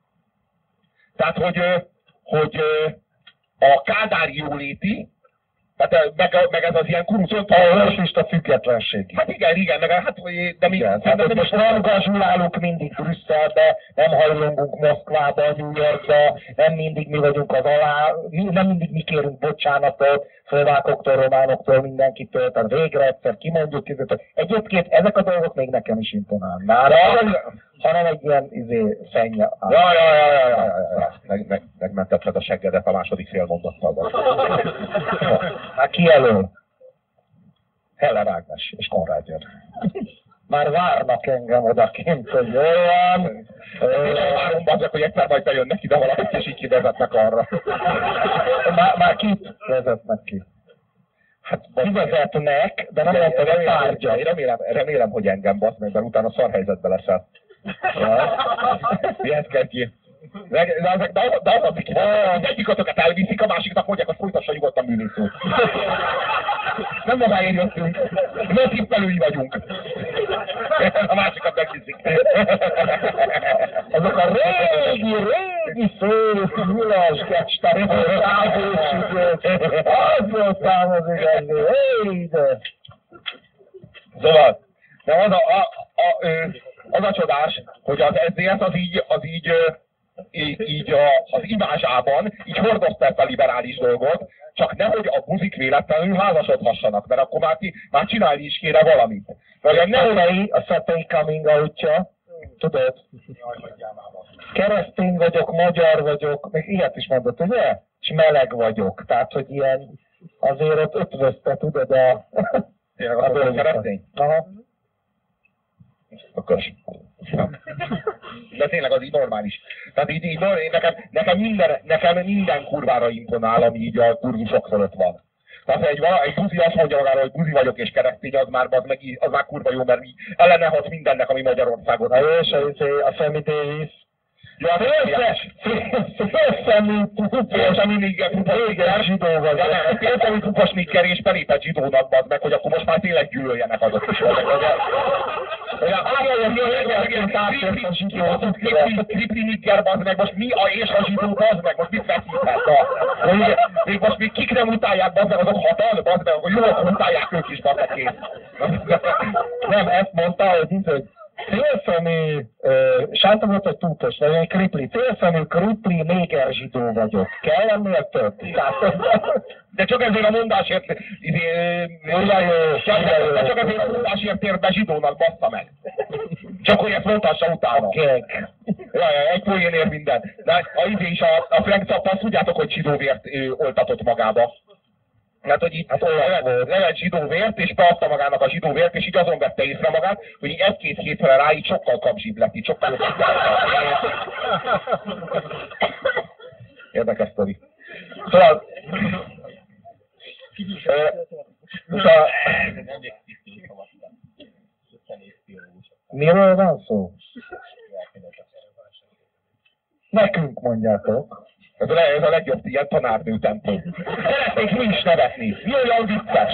Tehát, hogy a kádári jóléti, Tehát meg ez az ilyen kurucont. A függetlenség. Hát igen, meg hát, de mi... Hát most nem gazsulálunk mindig Brüsszelbe, nem hajlongunk Moszkvába, New Yorkba, nem mindig mi vagyunk az alá, nem mindig mi kérünk bocsánatot, szlovákoktól, románoktól, mindenkitől, tehát végre egyszer kimondjuk, egyébként ezek a dolgok még nekem is imponálnak, hanem egy ilyen szennyel. Megmentetted a seggedet a második félmondattal. Hát ki elől? Heller Ágnes és Konrád jön. Már várnak engem odakint, hogy olyan. Várom bazzak, hogy egyszer majd bejönnek ide valakit, és így kivezetnek arra. Már kit vezetnek ki? Hát kivezetnek, de nem mondtad a tárgya. Remélem, hogy engem basz meg, mert utána szar helyzetbe leszel. Mihez kezdjél? De az az egyikatokat elviszik, a másiknak mondják, hogy folytassa nyugodtan művészút. Nem magáért jöttünk, nem tippelői vagyunk. A másikat megviszik. Azok a régi szép, nyulas kecstek, az voltám az igazi, de. Szóval, de az a csodás, hogy az SZDSZ az imázsában így hordozta ezt a liberális dolgot, csak nehogy a buzik véletlenül házasodhassanak, mert akkor már csinálni is kéne valamit. A Szetei coming out-ja, tudod? Keresztény vagyok, magyar vagyok, még ilyet is mondott, ugye? És meleg vagyok, tehát hogy ilyen azért ott ötvözte, tudod a keresztény? Aha. Ökös. De tényleg az így normális. Tehát így nekem minden kurvára imponál, ami így a kurzusok fölött van. Tehát egy buzi azt mondja magára, hogy buzi vagyok és keresztény, az már kurva jó, mert így ellenehat mindennek, ami Magyarországon. Na jó, és a Sammy Davis. Ja, félszemű pupas nikker és belépett zsidónak, bazd meg, hogy akkor most már tényleg gyűlöljenek azok is. Kripli nikker, bazd meg, most mi és a zsidó, bazd meg, most mit veszíthet? Még most még kik nem utálják, bazd meg, azok hatan, bazd meg, hogy jól utálják ők is, bazd meg kész. Nem, ezt mondta, hogy félszemű, sáta volt, hogy túltos, vagy egy kripli, félszemű, kripli, néger zsidó vagyok. Kell ennél több? De csak ezért a mondásért, csak ezért a mondásért tér be zsidónak, bassza meg. Csak hogy ezt mondhassa utána. Egy poén ér minden. De a Frank Zappa, azt tudjátok, hogy zsidóvért oltatott magába. Hát, hogy itt levett zsidóvért, és beadta magának a zsidóvért, és így azon vette észre magát, hogy így egy-két hétre rá így sokkal kapzsibb lett, így sokkal jobb. Érdekes sztori. Szóval... Miről van szó? Nekünk mondjátok. Ez a legjobb ilyen tanárnő tempó. Szeretnék mi is nevetni. Mi olyan vicces?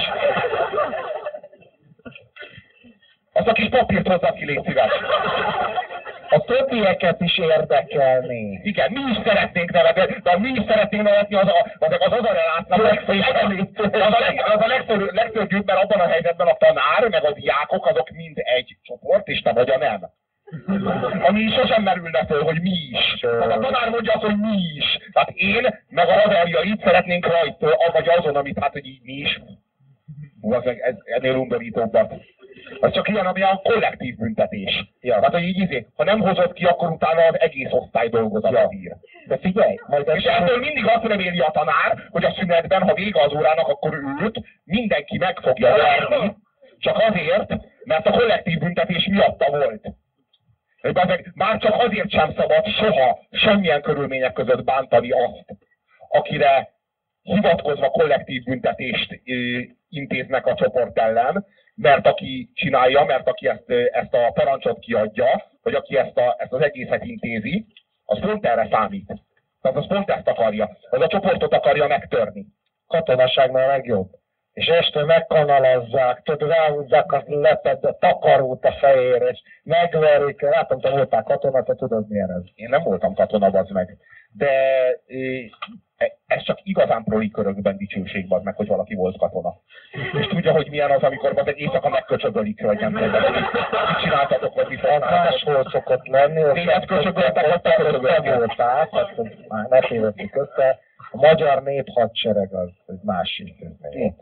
Azt a kis papírt hozzá ki, légy szíves. A többieket is érdekelni. Igen, mi is szeretnénk nevetni, de mi is szeretnénk nevetni, az a relátnak. Az a legszörnyűbb, mert abban a helyzetben a tanár, meg a diákok, azok mind egy csoport, és te vagy a nem. Ami sosem merülne föl, hogy mi is. Tehát a tanár mondja azt, hogy mi is. Tehát én, meg a haverjaid szeretnénk rajtól, vagy azon, amit hát, hogy így mi is. Ennél undorítóbbat. Az csak ilyen, ami a kollektív büntetés. Ja. Hát, hogy így ha nem hozott ki, akkor utána az egész osztály dolgozat a vír. De figyelj, és ettől mindig azt reméli a tanár, hogy a szünetben, ha vége az órának, akkor őt mindenki meg fogja verni, csak azért, mert a kollektív büntetés miatta volt. Már csak azért sem szabad soha, semmilyen körülmények között bántani azt, akire hivatkozva kollektív büntetést intéznek a csoport ellen, mert aki csinálja, mert aki ezt a parancsot kiadja, vagy aki ezt az egészet intézi, az pont erre számít. Tehát az pont ezt akarja. Az a csoportot akarja megtörni. Katonaságnál a legjobb. és este megkanalazzák, tudod, ráhúzzák a leped, a takarót a fejére, és megverik. Látom, te voltál katona, te tudod milyen ez. Én nem voltam katona, bazd meg. De ez csak igazán proli körökben dicsőség, bazd meg, hogy valaki volt katona. És tudja, hogy milyen az, amikor az egy éjszaka megköcsögölik, hogy nem tudom, mit csináltatok, vagy mit használtatok. Máshol szokott lenni, Tényleg köcsögöltek, vagy te köcsögöltek? Már ne tévedtük össze. A magyar néphadsereg az egy másik intézmény.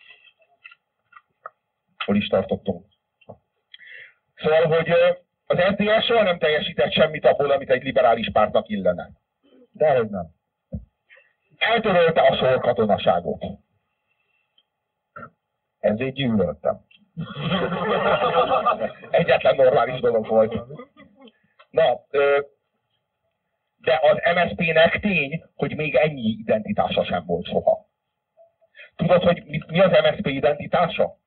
Hol is tartottunk? Szóval, hogy az SZDSZ soha nem teljesített semmit abból, amit egy liberális pártnak illene. Dehogy nem. Eltörölte a sorkatonaságot. Ezért gyűlöltem. Egyetlen normális dolog volt. Na, de az MSZP-nek tény, hogy még ennyi identitása sem volt soha. Tudod, hogy mi az MSZP identitása?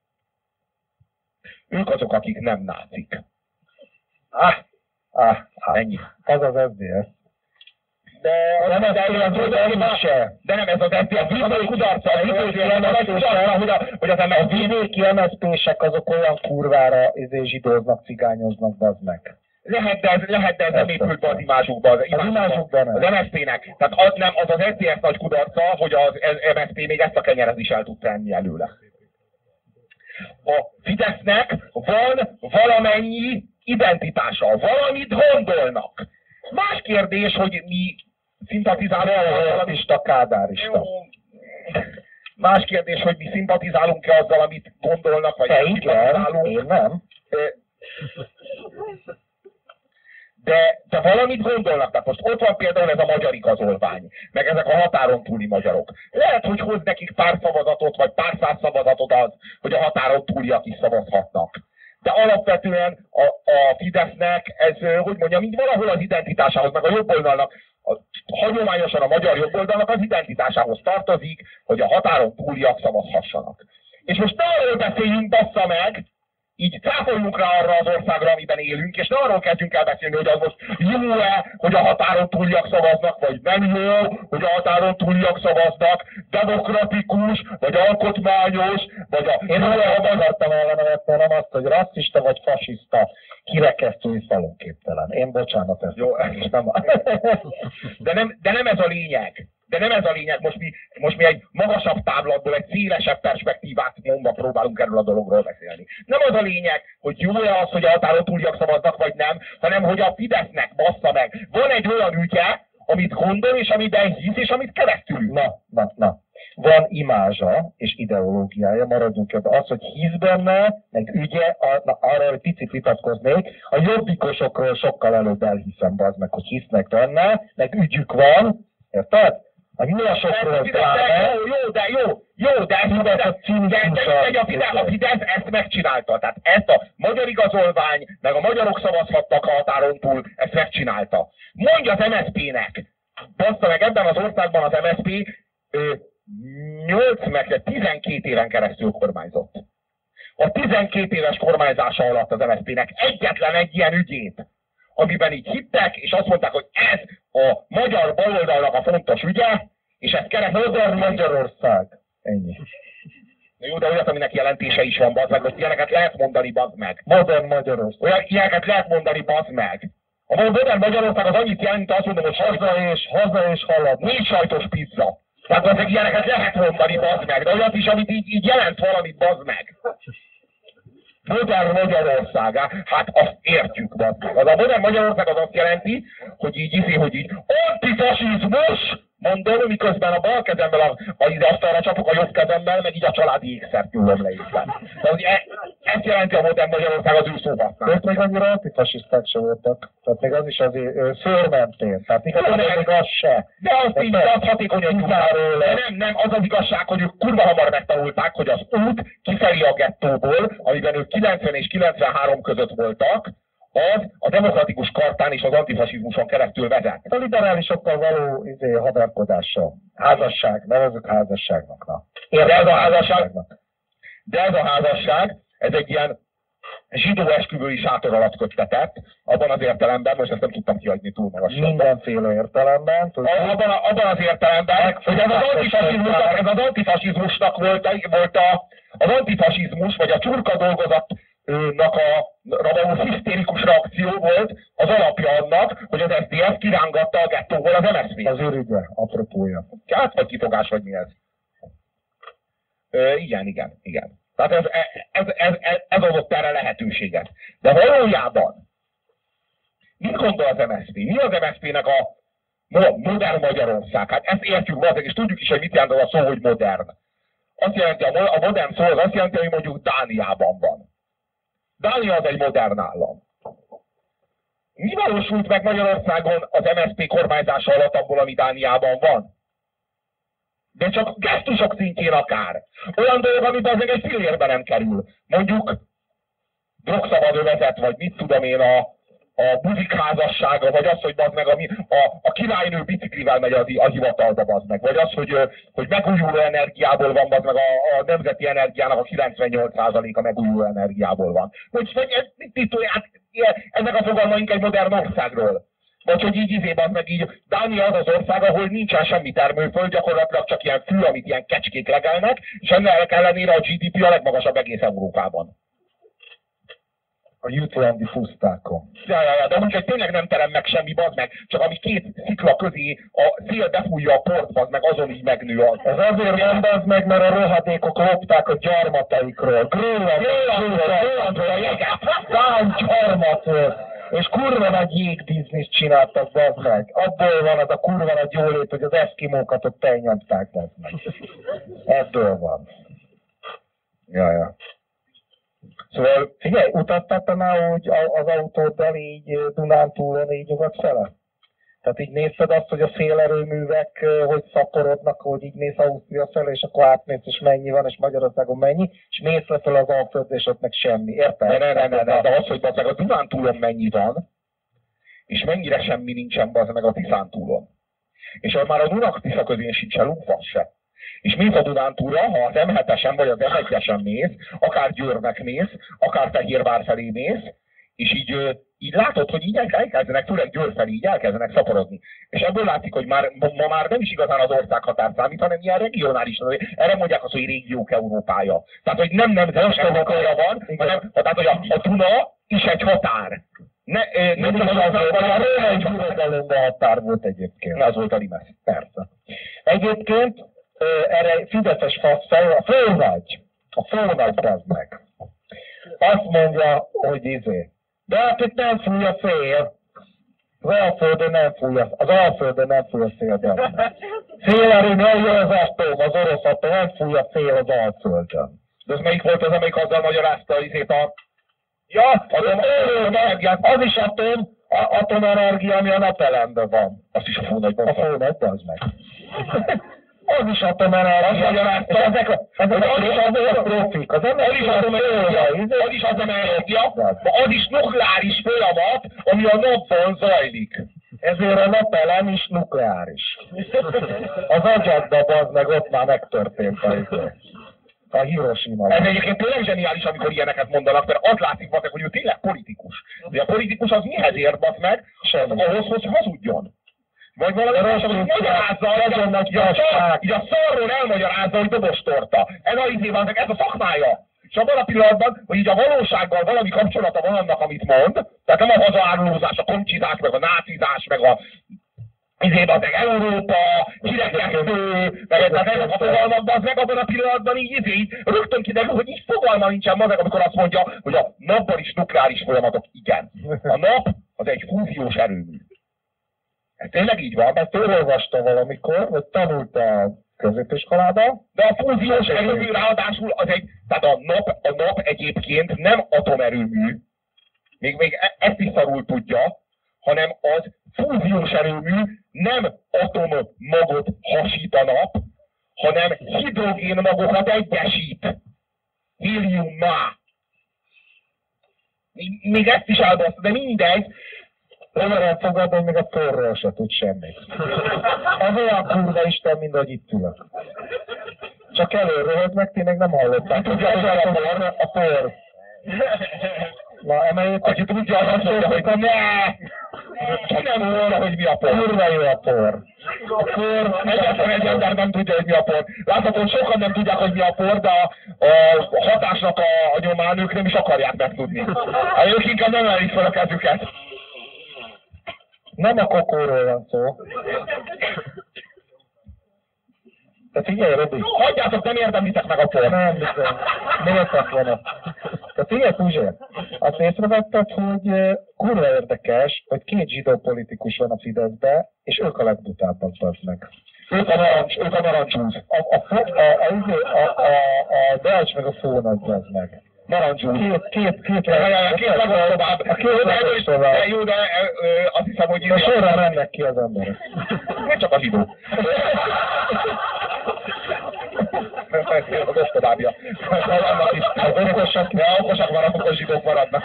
Ők azok, akik nem nácik. Ennyi. Az az SZDSZ. De nem ez az SZDSZ, az kudarca, a vidéki MSZP-sek azok olyan kurvára zsidóznak, cigányoznak, bazd meg. Lehet, de ez nem épült be az imázsukba, az MSZP-nek. Tehát az SZDSZ nagy kudarca, hogy az MSZP még ezt a kenyeret is el tud tenni előle. A Fidesznek van valamennyi identitása, valamit gondolnak. Más kérdés, hogy mi szimpatizálunk valamista, kádárista. Más kérdés, hogy mi szimpatizálunk-e azzal, amit gondolnak, vagy nem szimpatizálunk. Én nem. De valamit gondolnak. Tehát most ott van például ez a magyar igazolvány, meg ezek a határon túli magyarok. Lehet, hogy hoz nekik pár szavazatot, vagy pár száz szavazatot az, hogy a határon túliak is szavazhatnak. De alapvetően a Fidesznek ez, hogy mondjam, így valahol az identitásához, meg a jobboldalnak, hagyományosan a magyar jobboldalnak az identitásához tartozik, hogy a határon túliak szavazhassanak. És most ne arról beszéljünk, bassza meg, így cáfoljunk rá arra az országra, amiben élünk, és ne arról kezdjünk el beszélni, hogy az most jó-e, hogy a határon túliak szavaznak, vagy nem jó, hogy a határon túliak szavaznak, demokratikus, vagy alkotmányos, vagy a... Én olyan akartam ellenevetni, nem azt, hogy rasszista vagy fasiszta, kirekesztő és szalonképtelen. Én bocsánat, ezt jó, és nem... de nem ez a lényeg. De nem ez a lényeg, most mi egy magasabb táblatból, egy szélesebb perspektívát mondva próbálunk erről a dologról beszélni. Nem az a lényeg, hogy jó-e az, hogy a határon túliak szavaznak, vagy nem, hanem hogy a Fidesznek, bassza meg, van egy olyan ügye, amit gondol, és amiben hisz, és amit keresztül. Na. Van imázsa és ideológiája, maradjunk ebben. Az, hogy hisz benne, meg ügye, arra egy picit vitatkoznék, a jobbikosokról sokkal előbb elhiszem, bazd meg, hogy hisznek benne, meg ügyük van, érted? A nyilasokról pláne... Jó, de a Fidesz ezt megcsinálta. Tehát ezt a magyar igazolvány, meg a magyarok szavazhattak a határon túl, ezt megcsinálta. Mondja az MSZP-nek, bassza meg, ebben az országban az MSZP 12 éven keresztül kormányzott. A 12 éves kormányzása alatt az MSZP-nek egyetlen egy ilyen ügyét, amiben így hittek, és azt mondták, hogy ez a magyar baloldalnak a fontos ügye, és ez Modern Magyarország. Ennyi. Jó, de olyat, aminek jelentése is van, bazd meg, hogy ilyeneket lehet mondani, bazd meg. Modern Magyarország. Olyan ilyeneket lehet mondani, bazd meg. A Modern Magyarország az annyit jelent, azt mondom, hogy haza és halad. 4 sajtos pizza. Tehát azért ilyeneket lehet mondani, bazd meg, de olyat is, amit így jelent valamit, bazd meg. Modern Magyarország, hát azt értjük, bazd meg. Az a Modern Magyarország az azt jelenti, hogy így antifasizmus, mondom, miközben a bal kezemmel az asztalra csapok, a jobb kezemmel, meg így a családi ékszert nyúlom le észben. Tehát ezt jelenti a Modern Magyarország az ő szóhasznál. Ők még annyira antifasiszták se voltak. Tehát még az is azért szőrmentén. Tehát még az se. De azt így, de az hatékonyan nyújtáról. Nem, az az igazság, hogy ők kurva hamar megtanulták, hogy az út kifelé a gettóból, amiben ők 90 és 93 között voltak, az a demokratikus kartán és az antifasizmuson keresztül vezet. A liberálisokkal való haverkodással. Házasság, nevezzük házasságnak. De ez a házasság, ez egy ilyen zsidó esküvői sátor alatt köttetett, abban az értelemben, most ezt nem tudtam kiadni túl magasra. Mindenféle értelemben. Abban az értelemben, hogy ez az antifasizmusnak volt az antifasizmus, vagy a csurka dolgozatnak a való hisztérikus reakció volt az alapja annak, hogy az SZDSZ kirángatta a gettóból az MSZP-t. Az ürügye, apropója. Hát, vagy kifogás, vagy mi ez. Igen. Tehát ez adott erre lehetőséget. De valójában mit gondol az MSZP? Mi az MSZP-nek a modern Magyarország? Hát ezt értjük valószínűleg, és tudjuk is, hogy mit jelent az a szó, hogy modern. Azt jelenti, a modern szó az azt jelenti, hogy mondjuk Dániában van. Dánia az egy modern állam. Mi valósult meg Magyarországon az MSZP kormányzása alatt abból, ami Dániában van? De csak gesztusok szintjén akár. Olyan dolog, amiben azért egy fillérbe nem kerül. Mondjuk drogszabad övezet, vagy mit tudom én, a buzikházassága, vagy az, hogy bazd meg a királynő biciklivel megy a hivatalba, bazd meg. Vagy az, hogy megújuló energiából van, bazd meg a nemzeti energiának a 98%-a megújuló energiából van. Ennek a fogalmaink egy modern országról. Vagy hogy így meg így, Dánia az az ország, ahol nincsen semmi termőföld, gyakorlatilag csak ilyen fű, amit ilyen kecskék legelnek, és ennek ellenére a GDP a legmagasabb egész Európában. A jutlandi pusztákon. De úgyhogy tényleg nem terem meg semmi, bazd meg, csak ami két szikla közé a szél befújja a port, bazd meg, azon így megnő az. Ez azért nem bazd meg, mert a rohadékok lopták a gyarmataikról. Grönlandról, jeget, gyarmatról. És kurva nagy jégbizniszt csináltak, bazd meg. Abból van az a kurva nagy jólét, hogy az eszkimókat ott elnyomták, bazd meg. Ebből van. Ja. Szóval figyelj, utattál te már úgy az autóddal így Dunántúlon így nyugat fele? Tehát így nézted azt, hogy a szélerőművek hogy szaporodnak, hogy így mész Ausztria fele, és akkor átmész, és mennyi van, és Magyarországon mennyi, és mész lefelé az Alföld, és ott meg semmi. Érted? Ne, de az, hogy meg a Dunántúlon mennyi van, és mennyire semmi nincsen meg a Tiszántúlon. És már a Dunak-Tisza közén sincsen lukvasz se. És mész a Dunántúlra, ha az M7-esen vagy az M1-esen mész, akár Győrnek mész, akár Fehérvár felé mész, és így látod, hogy így elkezdenek, főleg Győr felé így elkezdenek szaporodni. És ebből látszik, hogy ma már nem is igazán az országhatár számít, hanem ilyen regionális. Erre mondják azt, hogy régiók Európája. Tehát, hogy nem nemzetes Európája van, hanem tehát, hogy a Duna is egy határ. Nem csak egy uradalomban határ volt egyébként. Az volt a Limes. Persze. Egyébként erre fideszes faszfej, a főnagy bazd meg. Azt mondja, hogy de hát itt nem fúj a szél. Az Alföldön nem fúj a szél. Szélerőn eljön az atom, az orosz atom, nem fúj a szél az Alföldön. De ez melyik volt az, amelyik azzal magyarázta a... Ja, az is atomenergia, ami a napelemben van. Azt is a fónagyban van. A fónagyban, az meg. Az is atomenergia. Az is atomenergia, az is nukleáris folyamat, ami a napban zajlik. Ezért a napelem is nukleáris. Az agyadban bazd meg, ott már megtörtént a Hiroshima. Ez egyébként tényleg zseniális, amikor ilyeneket mondanak, mert az látszik, hogy ő tényleg politikus. De a politikus az mihez ért, bazd meg? Ahhoz, hogy hazudjon. Vagy valami más, hogy magyarázza, így a szarról elmagyarázza, hogy dobostorta. Ez a szakmája. És abban a pillanatban, hogy így a valósággal valami kapcsolata van annak, amit mond, tehát nem a hazaárulózás, a komcsizás, meg a nácizás, meg a meg Európa, kirekesztő, meg ezek a fogalmakban, az meg abban a pillanatban így rögtön kiderül, hogy így fogalma nincsen meg, amikor azt mondja, hogy a napban is nukleáris folyamatok. Igen. A nap az egy fúziós erőmű. Ez tényleg így van, ezt olvasta valamikor, vagy tanulta a középiskolában. De a fúziós erőmű ráadásul az tehát a nap egyébként nem atomerőmű, még ezt is szarul tudja, hanem az fúziós erőmű nem atommagot hasít a nap, hanem hidrogénmagokat egyesít. Héliummá. Még ezt is elbaszta, de mindegy. Olyan fogad, hogy még a porról se tud semmit. Az olyan kurva Isten, mint ahogy itt ülök. Csak előröhöd meg, ti még nem hallották. Tudja, hogy a por. Na, emeljétek. Aki tudja, azt mondja, hogy ne! Ki nem volna, hogy mi a por? Kurva jó a por. A por, egyetlen egy ember nem tudja, hogy mi a por. Látható, hogy sokan nem tudják, hogy mi a por, de a hatásnak a nyomán ők nem is akarják megtudni. Ők inkább nem emelik fel a kezüket. Nem a kokóról van szó. Te figyelj, Robi! Hagyjátok, nem érdemlitek meg a por. Nem, bizony. Miért van? Te figyelj, Puzsér! Azt észrevetted, hogy kurva érdekes, hogy két zsidó politikus van a Fideszben, és ők a legbutábbak, bazd meg. Ők a narancsúz. A Deutsch meg a Fón az, bazd meg. Narancsúz. Két legtovább. Jó, de azt hiszem, hogy... A sorra mennek ki az emberek. Nem csak a zsidó. Az ostodábbja. Annak is. Okosak maradnak, a zsidók maradnak.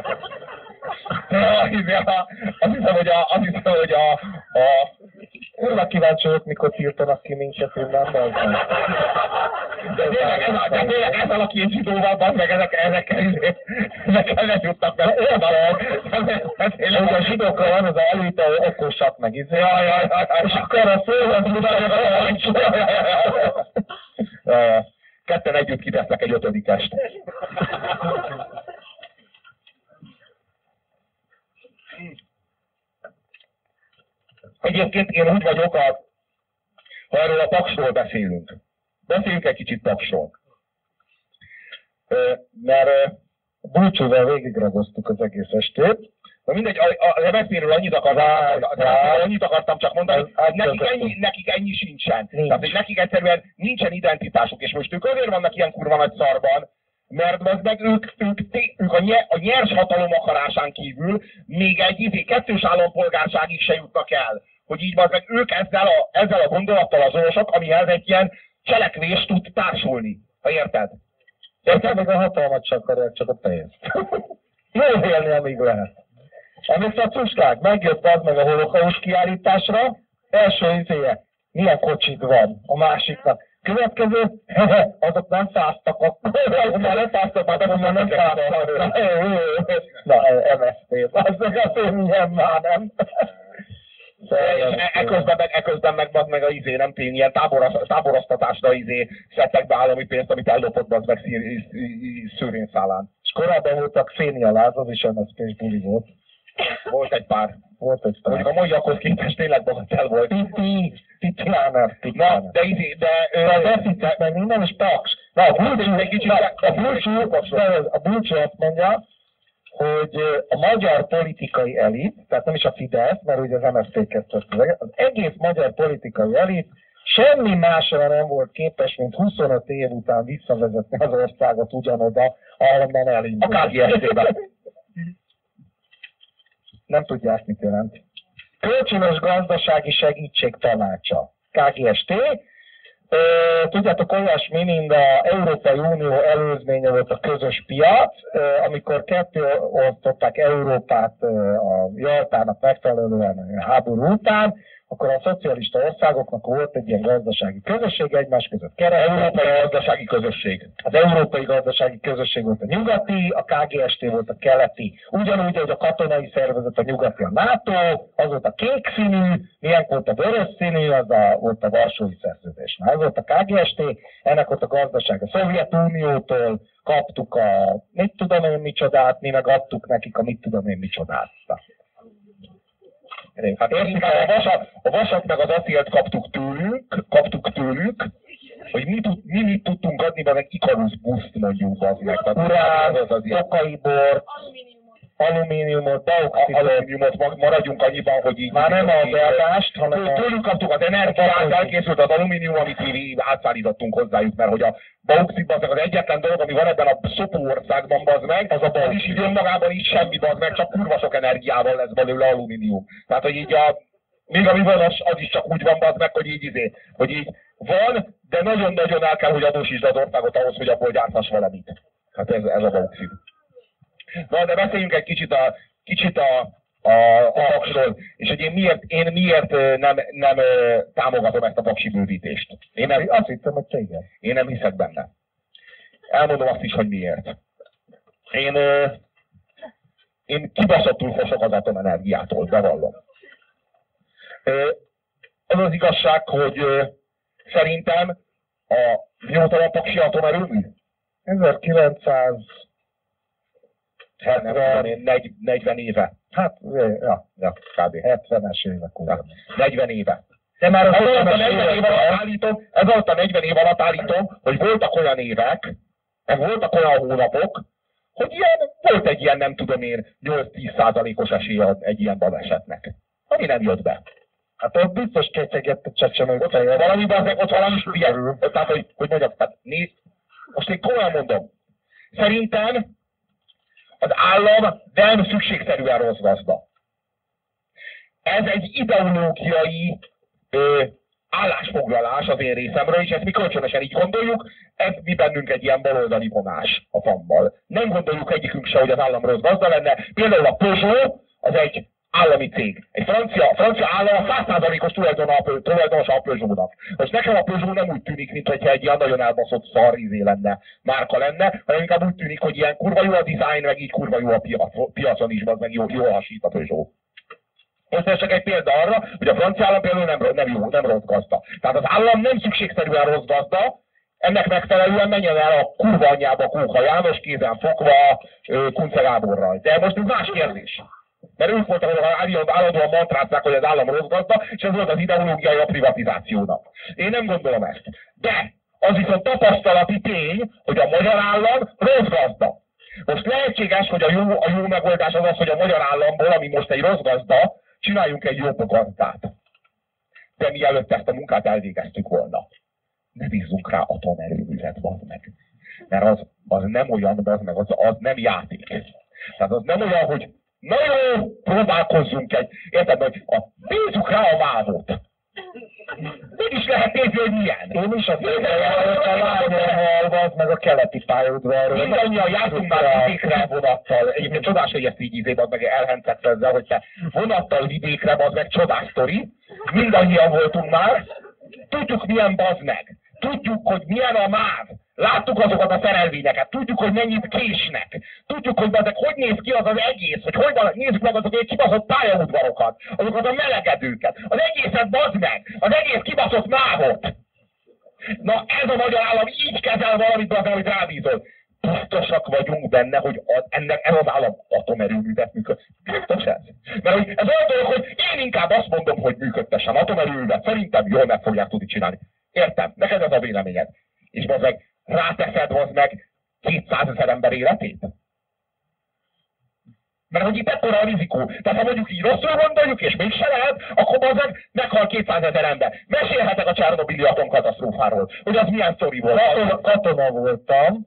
Azt hiszem, hogy a kurva kíváncsi vagyok, mikor tiltanak ki minket innen, de de tényleg ezzel a két zsidóval, bazd meg, ezekkel nem jutnak vele. Hogy a zsidókra van az a előtte okosak meg és akkor a szólva ketten együtt kitesznek egy ötödikest. Egyébként én úgy vagyok, ha erről a Paksról beszélünk egy kicsit Paksról. Mert búcsúval végigragoztuk az egész estét. Na mindegy, az MSZP-ről annyit akartam csak mondani, hogy nekik ennyi sincsen. Tehát, hogy nekik egyszerűen nincsen identitásuk, és most ők azért vannak ilyen kurva nagy szarban, mert meg ők a nyers hatalom akarásán kívül még egy kettős állampolgárságig se jutnak el. Hogy így meg ők ezzel a gondolattal azonosak, amihez egy ilyen cselekvés tud társulni. Ha érted? Érted? Meg a hatalmat csak akarják, csak a pénzt. Jól élni, amíg lehet. Emlékszel a cuskák? Megjött az meg a holokauszt kiállításra. Első izéje. Milyen kocsik van a másiknak. Következő, azok nem száztak akkor. Már nem száztak, már nem száztak. Na, MSZP. Azok azért milyen már nem. Eközben meg a nem tény, ilyen táboroztatásra szedtek be állami pénzt, amit ellopott meg szőrényszálán. És korábban voltak Fénia az is MSZP-s buli volt. Volt egy pár. Mondjuk a maiakhoz képest tényleg bagatel volt. Piti Láner. Na, de deficit meg minden, és Paks. Na, a Bulcsú azt mondja, hogy a magyar politikai elit, tehát nem is a Fidesz, mert ugye az MSZP kezdte, az egész magyar politikai elit semmi másra nem volt képes, mint 25 év után visszavezetni az országot ugyanoda, ahonnan elindult. A KGST-ben. Nem tudják, mit jelent. Kölcsönös gazdasági segítség tanácsa. KGST. Tudjátok, olyasmi, mint az Európai Unió előzménye volt a közös piac, amikor ketté osztották Európát a Jaltának megfelelően háború után, akkor a szocialista országoknak volt egy ilyen gazdasági közösség egymás között. Európai gazdasági közösség. Az európai gazdasági közösség volt a nyugati, a KGST volt a keleti. Ugyanúgy, hogy a katonai szervezet a nyugati a NATO, az volt a kék színű, milyen volt a vörös színű, volt a Varsói Szerződés. Na, ez volt a KGST, ennek volt a gazdaság. A Szovjetuniótól kaptuk a mit tudom én micsodát, mi meg adtuk nekik a mit tudom én micsodát. Hát a vasat meg az acélt kaptuk tőlük, hogy mi mit tudtunk adni, meg Ikarus buszt mondjuk az meg. Urán, okai bort, alumíniumot, bauxitot, maradjunk annyiban, hogy így... Már nem a beadást, hanem tőlük kaptuk az energiát, elkészült az alumínium, amit mi átszállítottunk hozzájuk, mert hogy a bauxit az egyetlen dolog, ami van ebben a szopó országban, bazd meg, az is így önmagában is semmi, bazd meg, csak kurva sok energiával lesz belőle alumínium. Tehát, hogy így még ami van, az is csak úgy van, bazd meg, hogy így van, de nagyon-nagyon el kell, hogy adósítsd az országot ahhoz, hogy abból gyárthass valamit. Hát ez a bauxit. Na, de beszéljünk egy kicsit a Paksról, és hogy én miért nem támogatom ezt a paksi bővítést. Azt hittem, hogy téged. Én nem hiszek benne. Elmondom azt is, hogy miért. Én kibaszottul fosok az atomenergiától, bevallom. Az az igazság, hogy szerintem mióta van Paksi atomerőmű? 1940 éve. Hát, ja, Kb. 70-es évek óta. 40 éve. De már az Ez alatt a 40 év alatt állítom, hogy voltak olyan évek, meg voltak olyan hónapok, hogy volt egy ilyen, nem tudom én, 8-10%-os esélye egy ilyen balesetnek. Ami nem jött be. Hát ott biztos ketyegett a csecsemők feje. Valamiben ott valami hülye. Tehát, hogy mondjak, tehát nézd, most én komolyan mondom. Szerintem az állam nem szükségszerűen rossz gazda. Ez egy ideológiai állásfoglalás az én részemről, és ezt mi kölcsönösen így gondoljuk, ez mi bennünk egy ilyen baloldali vonás a fammal. Nem gondoljuk egyikünk se, hogy az állam rossz gazda lenne. Például a Peugeot az egy állami cég. Egy francia állam 100%-os tulajdonosa a Peugeotnak. Most nekem a Peugeot nem úgy tűnik, mintha egy ilyen nagyon elbaszott szarrizé lenne, márka lenne, hanem inkább úgy tűnik, hogy ilyen kurva jó a design, meg így kurva jó a piacon is, meg jól hasít a Peugeot. Most ez csak egy példa arra, hogy a francia állam például nem rossz gazda. Tehát az állam nem szükségszerűen rossz gazda, ennek megfelelően menjen el a kurva anyjába Kóka János kézen fogva Kunce Gáborral. De most ez más kérdés. Mert ők voltak, hogy állandóan mantrázták, hogy az állam rossz gazda, és ez volt az ideológiai a privatizációnak. Én nem gondolom ezt. De az viszont tapasztalati tény, hogy a magyar állam rossz gazda. Most lehetséges, hogy a jó megoldás az, hogy a magyar államból, ami most egy rossz gazda, csináljunk egy jobb gazdát. De mielőtt ezt a munkát elvégeztük volna, ne bízzunk rá atomerőművet, bazd meg. Mert az nem olyan, bazd meg, az nem játék. Tehát az nem olyan, hogy na jó, próbálkozzunk érted, hogy bízzuk rá a mávot. Mégis lehet nézni, hogy milyen. Én is azt mondom, hogy a lányommal, meg a keleti pályaudvarról. Mindannyian jártunk már vidékre vonattal. Egyébként csodás, hogy ezt így izébad meg elhentett ezzel, hogy te vonattal vidékre, bazd meg, csodás sztori. Mindannyian voltunk már. Tudjuk, milyen bazd meg. Tudjuk, hogy milyen a máv. Láttuk azokat a szerelvényeket, tudjuk, hogy mennyit késnek. Tudjuk, hogy ezek hogy néz ki az az egész, hogy van, nézzük meg azokat a kibaszott pályaudvarokat, azokat a melegedőket. Az egészet bazd meg, az egész kibaszott mávot. Na ez a magyar állam így kezel valamit, amit rábízol. Biztosak vagyunk benne, hogy ez az állam atomerőművet működ. Biztos ez? Mert hogy ez olyan dolog, hogy én inkább azt mondom, hogy működtessen atomerőművet. Szerintem jól meg fogják tudni csinálni. Értem, neked ez a véleményed. És bazd meg, ráteszed az meg 200 000 ember életét? Mert hogy itt ekkora a rizikó. Tehát ha mondjuk így rosszul gondoljuk, és mégse lehet, akkor az meghal 200 000 ember. Mesélhetek a Csernobili atomkatasztrófáról, hogy az milyen sztori volt. Katona voltam.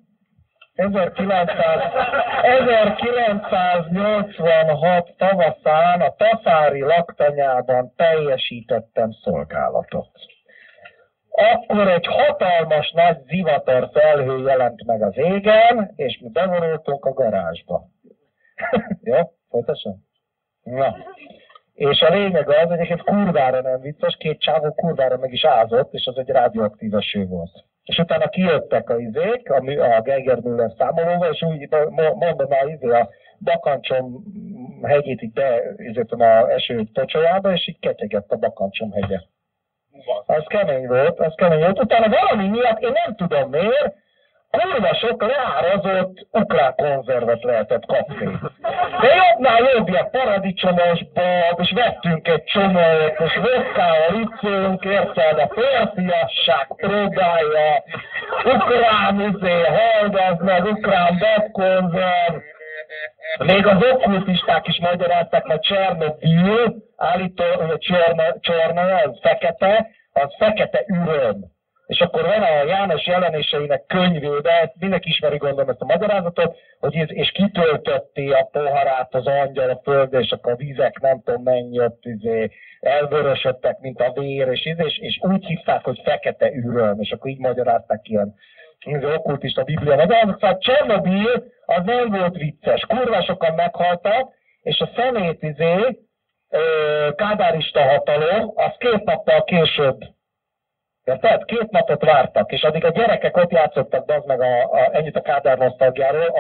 1986 tavaszán a Taszári laktanyában teljesítettem szolgálatot. Akkor egy hatalmas nagy zivatar felhő jelent meg az égen, és mi bevonultunk a garázsba. Jó? Folytassam? Na. És a lényeg az, hogy egyébként kurvára nem vicces, két csávó kurvára meg is ázott, és az egy radioaktív eső volt. És utána kijöttek a izék, a Geiger-Müller számolóval, és úgy mondom a Bakancsom hegyét így beütöttem az eső pocsolyába, és így ketyegett a Bakancsom hegye. Az kemény volt. Utána valami miatt, én nem tudom miért, kurva sok leárazott ukrán konzervet lehetett kapni. De jobbnál jobb ilyen paradicsomos bab, és vettünk egy csomót, és vodkával ittünk, érted, a férfiasság próbálja, ukrán hallgaz meg, ukrán babkonzerv. Még az okkultisták is magyarázták, hogy Csernobil, állítólag, hogy a Cserna, az fekete üröm. És akkor van a János jelenéseinek könyvében, mindenki ismeri gondolom ezt a magyarázatot, hogy és kitöltötté a poharát az angyal a földre, és akkor a vizek nem tudom mennyi ott elvörösödtek, mint a vér, és úgy hívták, hogy fekete üröm, és akkor így magyarázták ilyen okkultista Biblia magyarázatot. Szóval Csernobil az nem volt vicces, kurva sokan meghaltak, és a szemét kádárista hatalom, az 2 nappal később. Érted? 2 napot vártak, és addig a gyerekek ott játszottak, az meg ennyit a Kádár nosztalgiáról,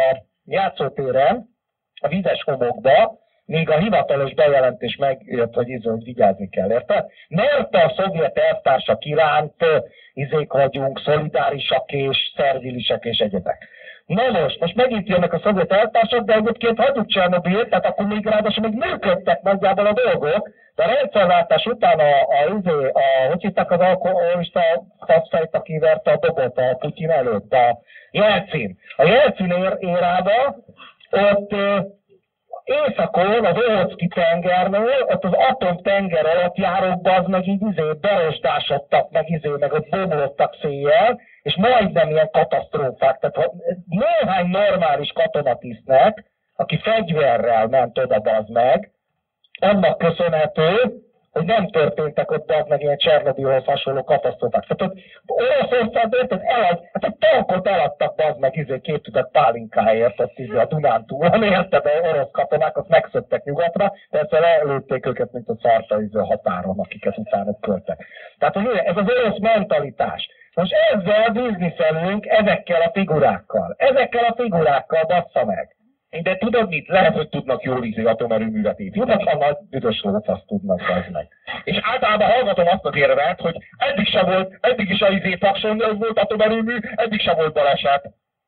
játszótéren, a vizes homokba, még a hivatalos bejelentés megjött, hogy vigyázni kell, érted? Mert a szovjet elvtársak iránt izék vagyunk, szolidárisak és szervilisek és egyebek. Na most megint jönnek a szovjet elvtársak, de egyébként hagyjuk Csernobilt, tehát akkor még ráadásul még működtek nagyjából a dolgok, de a rendszerváltás után hogy hitták az alkoholista faszfejt, aki verte a dobot a Putyin előtt, a Jelcin. A Jelcin érában ott északon, az Ohotszki tengernél, ott az atomtenger alatt járók az meg így berosdásodtak, meg ott bomlottak széjjel, és majdnem ilyen katasztrófák. Tehát ha néhány normális katonatisztnek, aki fegyverrel ment oda, bazd meg, annak köszönhető, hogy nem történtek ott bazd meg ilyen Csernobilhoz hasonló katasztrófák. Tehát ott Oroszországban hát egy tankot eladtak bazd meg 2 tudat pálinkáért ott a Dunántúlon, érted, a orosz katonák azt megszöktek nyugatra, persze lelőtték őket, mint a szarta határon, akiket utána költek. Tehát ez az orosz mentalitás. Most ezzel bizniszelünk ezekkel a figurákkal. Ezekkel a figurákkal bassza meg. De tudod mit? Lehet, hogy tudnak jól atomerőművet építeni. Tudnak, a nagy büdös lóc, azt tudnak, az meg. És általában hallgatom azt az érvet, hogy eddig is a Pakson volt atomerőmű, eddig sem volt baleset.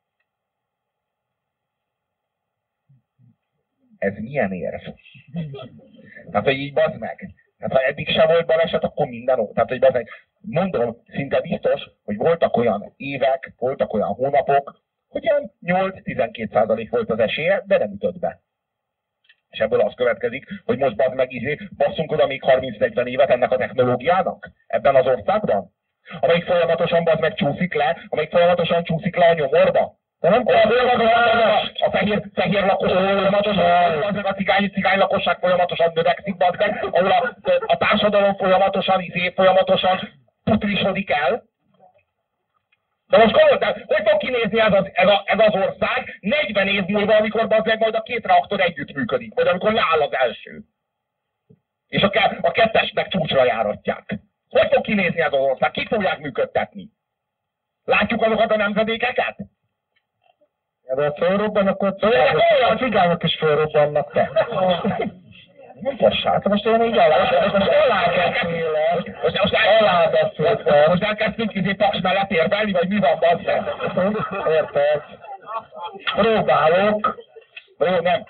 Ez milyen érv? Tehát, hogy így bazd meg. Tehát, ha eddig sem volt baleset, akkor minden ott. Tehát, hogy bazd meg. Mondom, szinte biztos, hogy voltak olyan évek, voltak olyan hónapok, hogy ilyen 8-12% volt az esélye, de nem ütött be. És ebből az következik, hogy most bazd meg basszunk oda még 30-40 évet ennek a technológiának? Ebben az országban? Amelyik folyamatosan bazd meg csúszik le, amelyik folyamatosan csúszik le a nyomorba? De nem a fehér lakosság folyamatosan, bazd meg a cigány lakosság folyamatosan növekszik, bazd meg, ahol a társadalom folyamatosan putrisodik el. De most gondolod, hogy fog kinézni ez az ország 40 év múlva, amikor majd a 2 reaktor együtt működik, vagy amikor leáll az első. És a kettesnek csúcsra járatják. Hogy fog kinézni ez az ország? Kik fogják működtetni? Látjuk azokat a nemzedékeket? Ja, de ha fölrobban, akkor a cigányok is fölrobbannak, te. Nem fossát, most én így alá beszélek. Most elkezdtünk Paks mellett érvelni, vagy mi van, bazd meg? Érted? Próbálok. Jó, nem,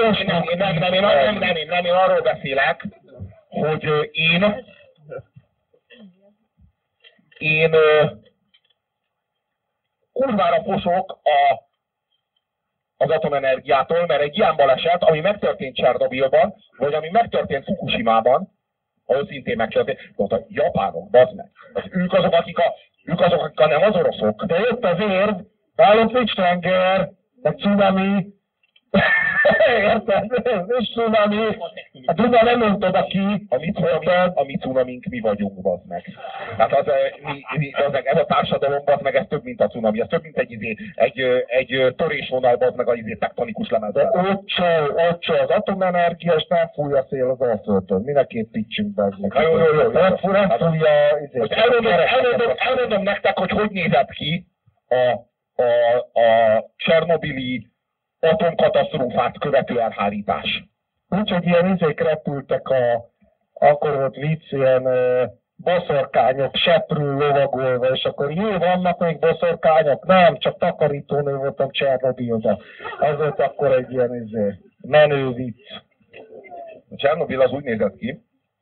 én arról beszélek, hogy én kurvára fosok az atomenergiától, mert egy ilyen baleset, ami megtörtént Csernobilban, vagy ami megtörtént Fukushimában, ahol szintén megtörtént, ott a japánok, bazd meg. Ők azok, akik nem az oroszok. De jött az érv, nálunk nincs tenger, meg cunami. Érted? Nincs cunami. A Duna nem önt oda ki. A mi cunamink mi vagyunk, bazd meg. Tehát ez a társadalom, bazd meg, ez több, mint a cunami. Ez több, mint egy törésvonal, bazd meg, a tektonikus lemezzel. Ott az atomenergia, és nem fúj a szél az Alföldtől. Mindenképp pitchünk, bazd meg. Jó. Nem fújja... Most elmondom nektek, hogy nézett ki a csernobili atomkatasztrófát követő elhárítás. Úgyhogy ilyen izék repültek akkor volt vicc, ilyen boszorkányok seprül lovagolva, és akkor vannak még boszorkányok? Nem, csak takarítónő voltam Csernobilban. Az volt akkor egy ilyen menő vicc. A Csernobil az úgy nézett ki,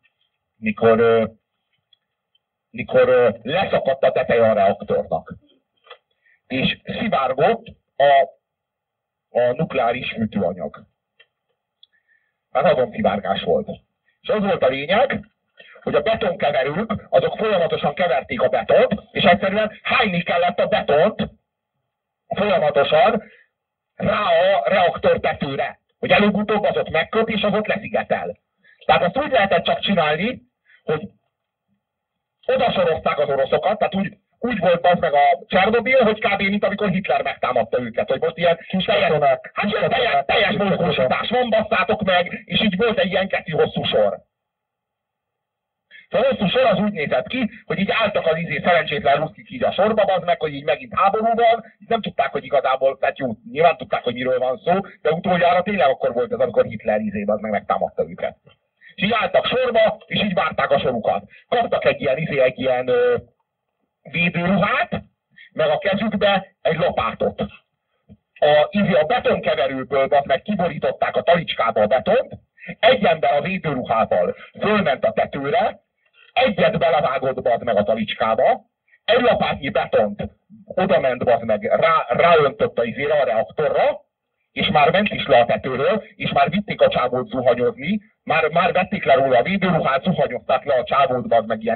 mikor leszakadt a teteje a reaktornak, és szivárgott a nukleáris fűtőanyag. Hát azon szivárgás volt. És az volt a lényeg, hogy a betonkeverők, azok folyamatosan keverték a betont, és egyszerűen hányni kellett a betont folyamatosan rá a reaktor tetőre, hogy előbb-utóbb az ott megköt, és az ott leszigetel. Tehát azt úgy lehetett csak csinálni, hogy odasorozták az oroszokat, tehát úgy volt az meg a Csernobil, hogy kb. Mint amikor Hitler megtámadta őket, hogy most ilyen teljes mozgósítás van, basszátok meg, és így volt egy ilyen 2 hosszú sor. A hosszú sor az úgy nézett ki, hogy így álltak az szerencsétlen ruszkik így a sorba, az meg, hogy így megint háború van, így nem tudták, hogy igazából, tehát jó, nyilván tudták, hogy miről van szó, de utoljára tényleg akkor volt ez, amikor Hitler az meg megtámadta őket. És így álltak sorba, és így várták a sorukat. Kaptak egy ilyen védőruhát, meg a kezükbe egy lopátot. A betonkeverőből az meg kiborították a talicskába a betont, egy ember a védőruhával fölment a tetőre, egyet belevágott az meg a talicskába, egy lapátnyi betont odament az meg, ráöntött a reaktorra, és már ment is le a tetőről, és már vitték a csávót zuhanyozni, már vették le róla a védőruhát, zuhanyozták le a csávót az meg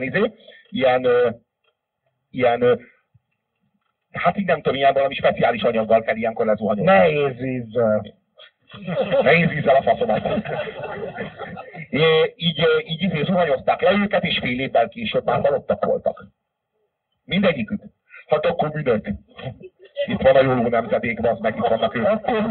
ilyen hát így nem tudom, ilyen valami speciális anyaggal kell ilyenkor lezuhanyozni. Nehéz vízzel. Nehéz vízzel a faszomat. Így zuhanyozták le őket, és fél évvel később már halottak voltak. Mindegyikük. Hát akkor minek? Itt van a jóló nemzedék, az meg itt vannak ők. Akkor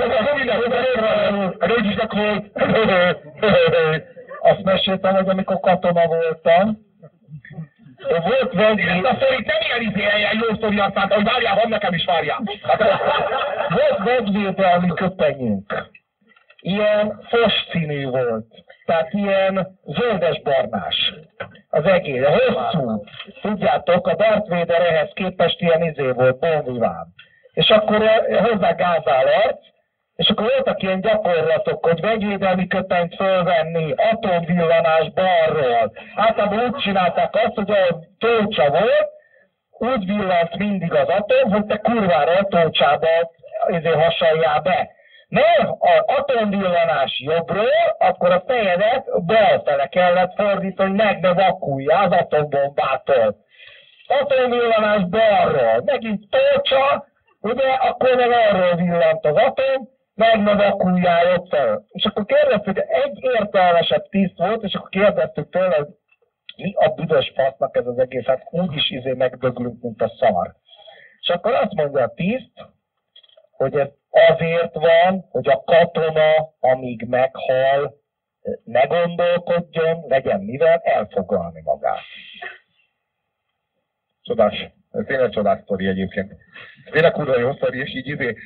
azt meséltem, hogy amikor katona voltam, volt vendég... Ezt a sztorit nem ilyen jó sztori, aztán, hogy várjál, van nekem is, várjál. Volt vendvédelmi köpenyünk. Ilyen fos színű volt. Tehát ilyen zöldes-barnás. Az egész, hosszú. Tudjátok, a Darth Vader ehhez képest ilyen volt, bonviván. És akkor hozzá gázálarc, és akkor voltak ilyen gyakorlatok, hogy vendvédelmi köpenyt fölvenni, atomvillanás balról. Általában úgy csinálták azt, hogy a tócsa volt, úgy villant mindig az atom, hogy te kurvára a tócsába hasaljál be. Ne, az atomvillanás jobbról, akkor a fejedet balfele kellett fordítani, meg ne vakuljál az atombombától. Atomvillanás balról, megint tócsa, ugye, akkor meg arról villant az atom, meg ne vakuljál ott fel. És akkor kérdeztük, egy értelmesebb tiszt volt, és akkor kérdeztük tőle, hogy mi a büdös fasznak ez az egész, hát úgyis megdöglünk, mint a szar. És akkor azt mondja a tiszt, hogy ez azért van, hogy a katona, amíg meghal, ne gondolkodjon, legyen mivel elfoglalni magát. Csodás. Ez tényleg csodás sztori egyébként. Ez tényleg kurva jó sztori, és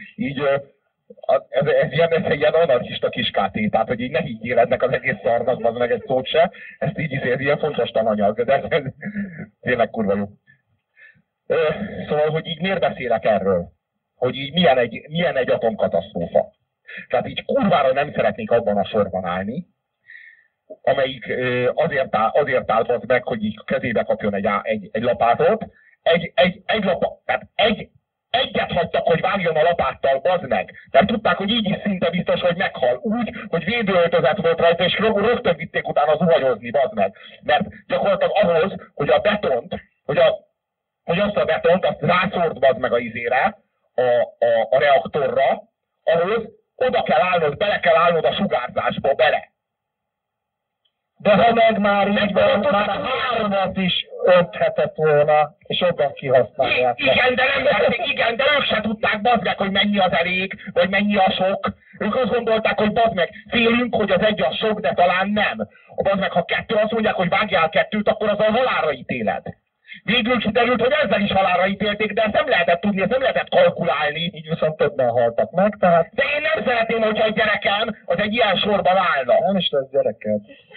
ez ilyen anarchista kiskáté, tehát hogy így ne higgyél ennek az egész szarnak, az meg egy szót se, ezt így ez ilyen fontos tananyag, de ez tényleg kurva jó. Szóval, hogy így miért beszélek erről? Hogy így milyen egy atomkatasztrófa. Tehát így kurvára nem szeretnék abban a sorban állni, amelyik azért állt meg, hogy így kezébe kapjon egy lapátot, egyet hagytak, hogy vágjon a lapáttal, bazd meg. Mert tudták, hogy így is szinte biztos, hogy meghal. Úgy, hogy védőöltözet volt rajta, és rögtön vitték utána zuhanyozni, bazd meg. Mert gyakorlatilag ahhoz, hogy a betont, hogy azt a betont, azt rászórd, bazd meg a reaktorra, ahhoz oda kell állnod, bele kell állnod a sugárzásba, bele. De ha meg már így van, már a 3-at is önthetett volna, és jobban kihasználják. Igen, de ők se tudták, bazd meg, hogy mennyi az elég, vagy mennyi a sok. Ők azt gondolták, hogy bazd meg, félünk, hogy az egy a sok, de talán nem. Bazd meg, ha 2, azt mondják, hogy vágjál 2-t, akkor az a halálra ítéled. Végül kiderült, hogy ezzel is halálra ítélték, de ezt nem lehetett tudni, ezt nem lehetett kalkulálni. Így viszont többen haltak meg, tehát... De én nem szeretném, hogyha egy gyerekem az egy ilyen sorban állna. Nem is lesz gyereked.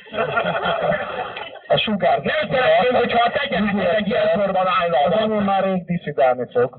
A sugárzás... Nem szeretném, hogyha a te gyereked egy ilyen sorban állna. Az anyém már rég diszidálni fog.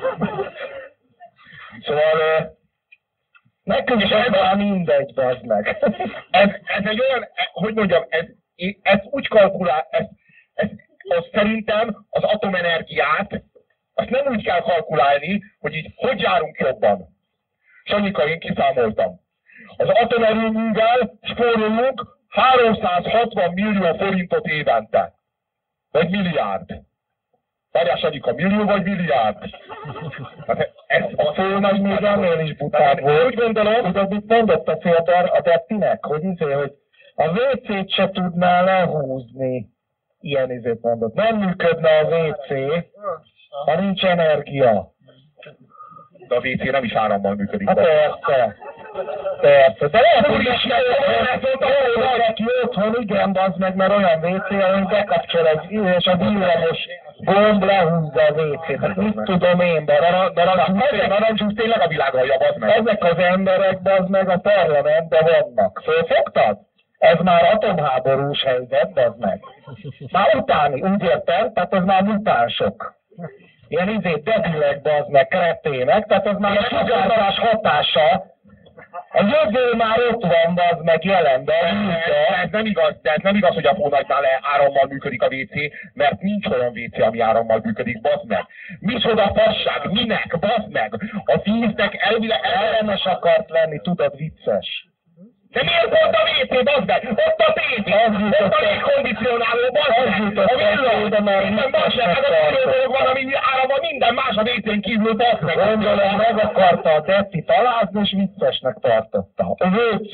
Szóval... Nekünk is már mindegy, bazd meg. Ez egy olyan, hogy mondjam, ez úgy kalkulál, az szerintem az atomenergiát, azt nem úgy kell kalkulálni, hogy így hogy járunk jobban. Sanyika, én kiszámoltam. Az atomerőművel spórolunk 360 millió forintot évente. Vagy milliárd. Várjál, Sanyika, millió vagy milliárd? Hát ez a szólna, hogy még ennél is butább volt. Úgy gondolom, hogy mit mondott a fiatal a Dettinek, hogy hogy a WC-t se tudná lehúzni. Ilyen mondott. Nem működne a WC, ha nincs energia. De a WC nem is árammal működik. Hát persze. Persze, de lehet, hogy is valaki otthon, igen, bazd meg, mert olyan WC, hogy bekapcsol egy és a villamos gomb lehúzza a WC-t. Hát mit tudom én, Narancsúsz tényleg a világ alja, bazd meg. Ezek az emberek, bazd meg, a parlamentben vannak. Fölfogtad? Ez már atomháborús helyzet, bazd meg. Már utáni, úgy érted? Tehát ez már mutánsok. Ilyen debilek, bazd meg, kretének, tehát ez már a sugárzás hatása. A jövő már ott van, bazd meg, jelenben. Ez nem igaz, hogy a Fónagynál árammal működik a WC, mert nincs olyan WC, ami árammal működik, bazd meg. Micsoda fasság, minek, bazd meg? A víznek elvileg ellenes akart lenni, tudod, vicces. De miért volt a WC, bazd meg? Ott a tévé, ott a légkondicionáló, bazd meg, a villany, minden bazd meg, ez a dolog van, ami áramban minden más a WC-n kívül, bazd meg. Gondolom, meg akarta a Detti talázni, és viccesnek tartotta. A WC,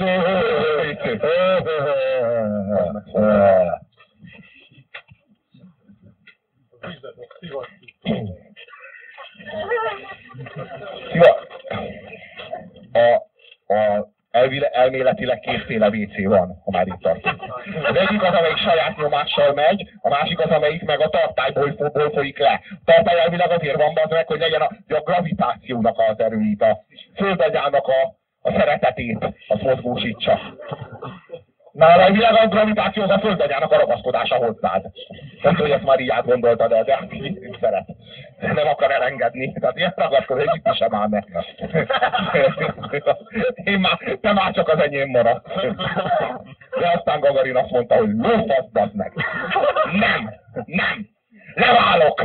elméletileg kétféle WC van, ha már itt tartunk. Az egyik az, amelyik saját nyomással megy, a másik az, amelyik meg a tartályból folyik le. A tartály elvileg azért van az meg, hogy legyen a gravitációnak az erőit, a földagyának a szeretetét, azt mozgósítsa. Nála elvileg a gravitáció az a földagyának a ragaszkodása hozzád. Nem tudom, hogy ezt már így átgondoltad, de így szeret. Nem akar elengedni. Tehát ilyen ragaszkodás, hogy itt sem áll meg. Te már csak az enyém maradt. De aztán Gagarin azt mondta, hogy lófasz, meg. Nem. Leválok.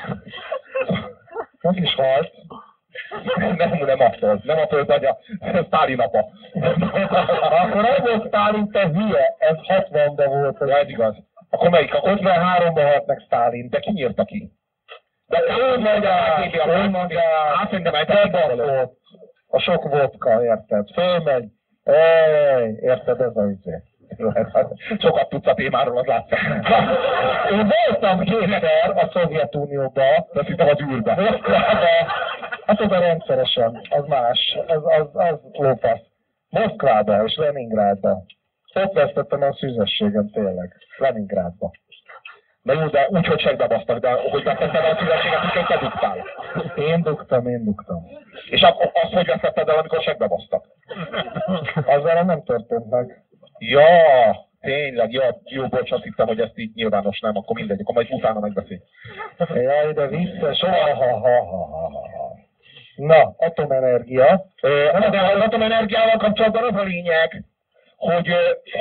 Meg is halt. Nem attól, nem attól, hogy a Sztálin apa. Akkor az volt Sztálin, te hülye, ez 60-ban volt. Ja, ez igaz. Akkor melyik? Akkor 53-ban halt meg Sztálin. De ki nyírta ki? De ő magát, a sok vodka, érted? Fölmegy. Érted, ez a izé. Sokat tudsz a témáról, az látszik. Én voltam kétszer a Szovjetunióban, de hittem az űrbe. Hát oda rendszeresen, az más, az lófasz. Moszkvába és Leningrádba. Ott vesztettem a szüzességem tényleg, Leningrádba. Na jó, de úgy, hogy segbebasztak, de hogy vesztetted a szüzességet, úgyhogy te dugtál. Én dugtam. És azt, hogy vesztetted el, amikor segbebasztak? Azzal nem történt meg. Ja, tényleg, jó, bocs, azt hittem, hogy ezt így nyilvános nem, akkor mindegy, akkor majd utána megbeszél. Jaj, de vicces, Na, atomenergia. De az atomenergiával kapcsolatban az a lényeg, hogy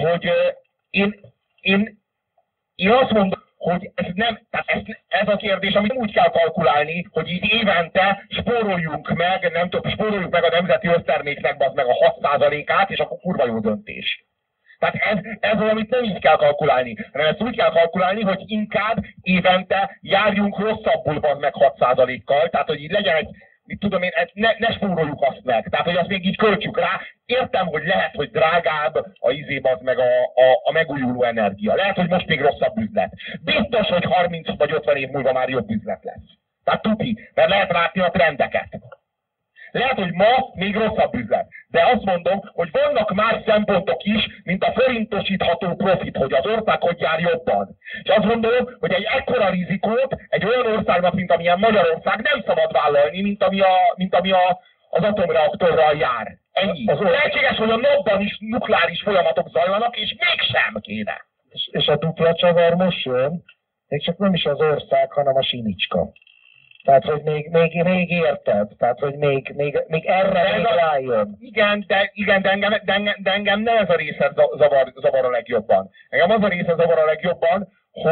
én azt mondom, hogy ez a kérdés, amit úgy kell kalkulálni, hogy így évente spóroljuk meg a nemzeti összterméknek meg a 6%-át, és akkor kurva jó döntés. Tehát ez valamit nem így kell kalkulálni, hanem ezt úgy kell kalkulálni, hogy inkább évente járjunk rosszabbul meg 6%-kal, tehát hogy így legyen egy, mit tudom én, ne spóroljuk azt meg, tehát hogy azt még így költsük rá. Értem, hogy lehet, hogy drágább a izébaz meg a megújuló energia. Lehet, hogy most még rosszabb üzlet. Biztos, hogy 30 vagy 50 év múlva már jobb üzlet lesz. Tehát tuti, mert lehet látni a trendeket. Lehet, hogy ma még rosszabb üzlet. De azt mondom, hogy vannak más szempontok is, mint a forintosítható profit, hogy az ország hogy jár jobban. És azt gondolom, hogy egy ekkora rizikót egy olyan országnak, mint amilyen Magyarország nem szabad vállalni, mint ami az atomreaktorral jár. Ennyi. Lehetséges, hogy a napban is nukleáris folyamatok zajlanak, és mégsem kéne. És a dupla csavar most jön, még csak nem is az ország, hanem a sinicska. Tehát, hogy még érted, tehát, hogy még erre még rájön. Igen, de engem nem ez a része zavar a legjobban. Engem az a része zavar a legjobban,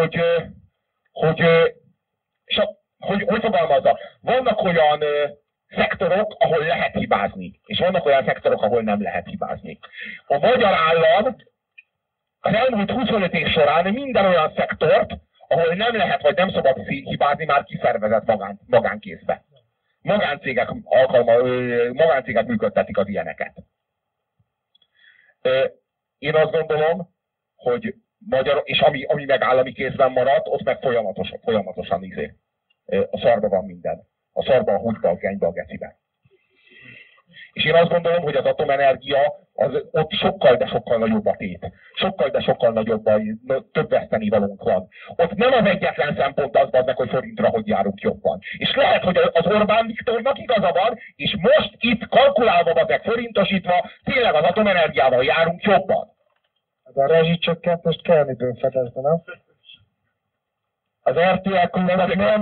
hogy fogalmazza. Vannak olyan szektorok, ahol lehet hibázni, és vannak olyan szektorok, ahol nem lehet hibázni. A magyar állam az elmúlt 25 év során minden olyan szektort, ahol nem lehet, vagy nem szabad hibázni, már kiszervezett magánkézbe. Magáncégek működtetik az ilyeneket. Én azt gondolom, hogy és ami meg állami kézben maradt, ott meg folyamatosan a szarba van minden. A szarba, a húgyba, a genybe, a gecibe. És én azt gondolom, hogy az atomenergia ott sokkal, de sokkal nagyobb a tét. Sokkal, de sokkal nagyobb, több vesztenivalónk van. Ott nem az egyetlen szempont az meg, hogy forintra hogy járunk jobban. És lehet, hogy az Orbán Viktornak igaza van, és most itt kalkulálva, meg forintosítva, tényleg az atomenergiával járunk jobban. De a rezsicsökkentést kell miből fedezni, nem? Az RTL-klubnak nem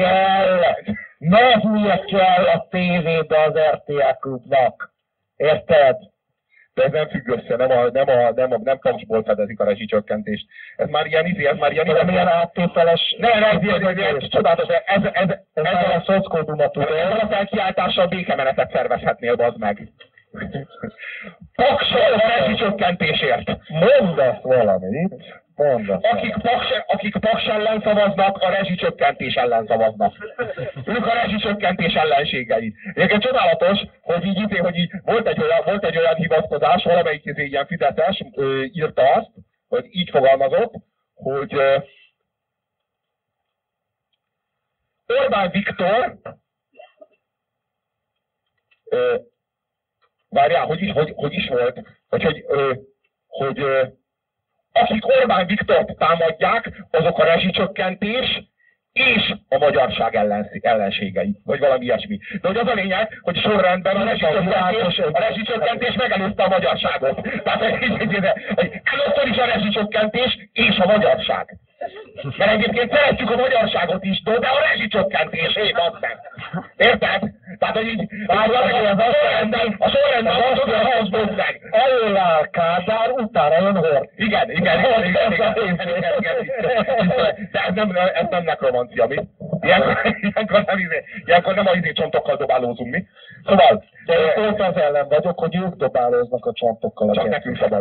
kell a tévébe az RTL-klubnak. Érted? De ez nem függ össze, nem paksból fedezik a rezsicsökkentést. Ez már ilyen milyen áttételes... Ez csodálatos, ez a szockodumatú. Ezzel a felkiáltással békemenetet szervezhetnél, bazd meg. Paksol a rezsicsökkentésért. Mondd ezt valamit. Akik Paks ellen szavaznak, a rezsicsökkentés ellen szavaznak. Ők a rezsicsökkentés ellenségei. Egyébként csodálatos, hogy így volt egy olyan hivatkozás, valamelyik ilyen Fideszes írta azt, hogy így fogalmazott, hogy Orbán Viktor várjál, hogy is volt, hogy akik Orbán Viktort támadják, azok a rezsicsökkentés és a magyarság ellenségei, vagy valami ilyesmi. De hogy az a lényeg, hogy sorrendben a rezsicsökkentés megelőzte a magyarságot. Tehát először is a rezsicsökkentés és a magyarság. Mert egyébként szeretjük a magyarságot is, de a rezsicsökkentés, az meg. Érted? Tehát, hogy így a sorrendben az meg. Elől áll Kádár, utána jön Horthy. Igen. De ez nem nekromancia, mi? Ilyenkor nem a csontokkal dobálózunk, mi? Szóval... De én pont az ellen vagyok, hogy ők dobálóznak a csontokkal. Csak nekünk szabad.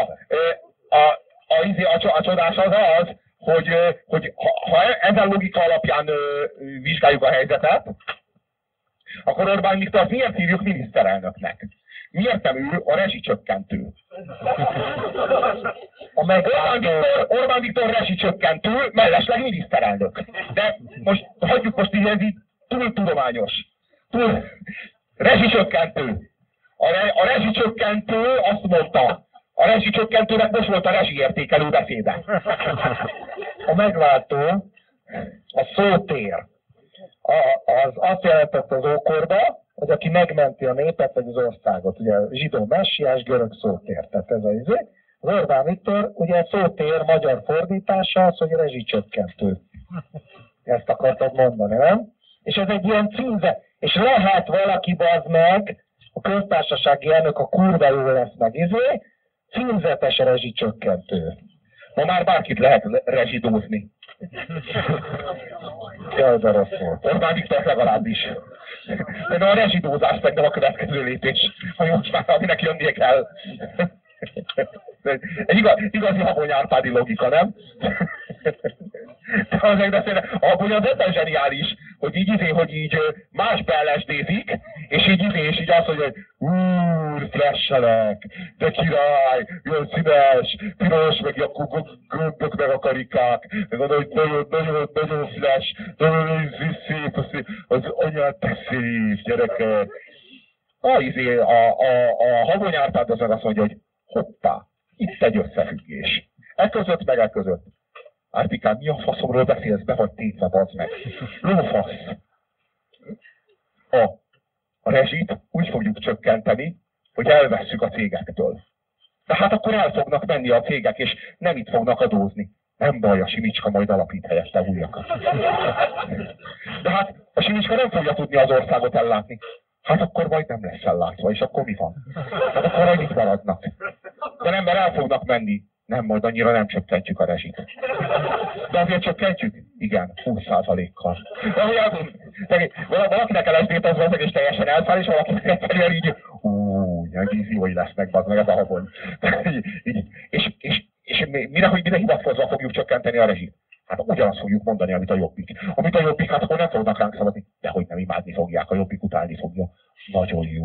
A csodás az, hogy ha ezen logika alapján vizsgáljuk a helyzetet, akkor Orbán Viktort miért hívjuk miniszterelnöknek? Miért nem ő a rezsicsökkentő? Orbán Viktor rezsicsökkentő, mellesleg miniszterelnök. De most hagyjuk így túl tudományos. Rezsicsökkentő. A rezsicsökkentő azt mondta, a rezsicsökkentőnek most volt a rezsiértékelő beszéde. A megváltó, a szótér, az azt jelentett az ókorba, hogy aki megmenti a népet vagy az országot. Ugye zsidó messiás, görög szótér. Tehát ez az Orbán Viktor, ugye szótér magyar fordítása az, hogy rezsicsökkentő. Ezt akartad mondani, nem? És ez egy ilyen címze. És lehet valaki bazd meg, a köztársasági elnök a kurva jó lesz meg címzetes rezsicsökkentő. Ma már bárkit lehet rezsidózni. Jaj, de rossz volt. Orbán Viktor legalábbis. De a rezsidózás meg nem a következő lépés, ha most már aminek jönnie kell. Egy igazi Habony Árpádi logika, nem? De a Habony az ebben zseniális, hogy így más beellesdézik, és így azt mondja, hogy flashelek, de király, jön színes, piros, meg a gömbök, meg a karikák, meg oda, hogy nagyon flash, nagyon szép, az anyát te szép, gyerekek. A Habony Árpád az meg azt mondja, hogy hoppá, itt egy összefüggés. E között. Árpikám, mi a faszomról beszélsz, be vagy tétve, bazd meg. Lófasz. A rezsit úgy fogjuk csökkenteni, hogy elvesszük a cégektől. Tehát akkor el fognak menni a cégek, és nem itt fognak adózni. Nem baj, a Simicska majd alapít helyette újakat. De hát a Simicska nem fogja tudni az országot ellátni. Hát akkor majd nem lesz ellátva, és akkor mi van? Hát akkor majd itt maradnak. De nem, mert el fognak menni. Nem, majd annyira nem csökkentjük a rezsit. De azért csökkentjük? Igen, 20%-kal. Valakinek LSD-t az van, és teljesen elszáll, és valakinek egyszerűen így, víziói lesznek, bazd meg ez a Habony. És mire hivatkozva fogjuk csökkenteni a rezsit? Hát ugyanazt fogjuk mondani, amit a Jobbik. Amit a Jobbik, hát akkor nem fognak ránk szavazni. De hogy nem imádni fogják, a Jobbik utálni fogja. Nagyon jó.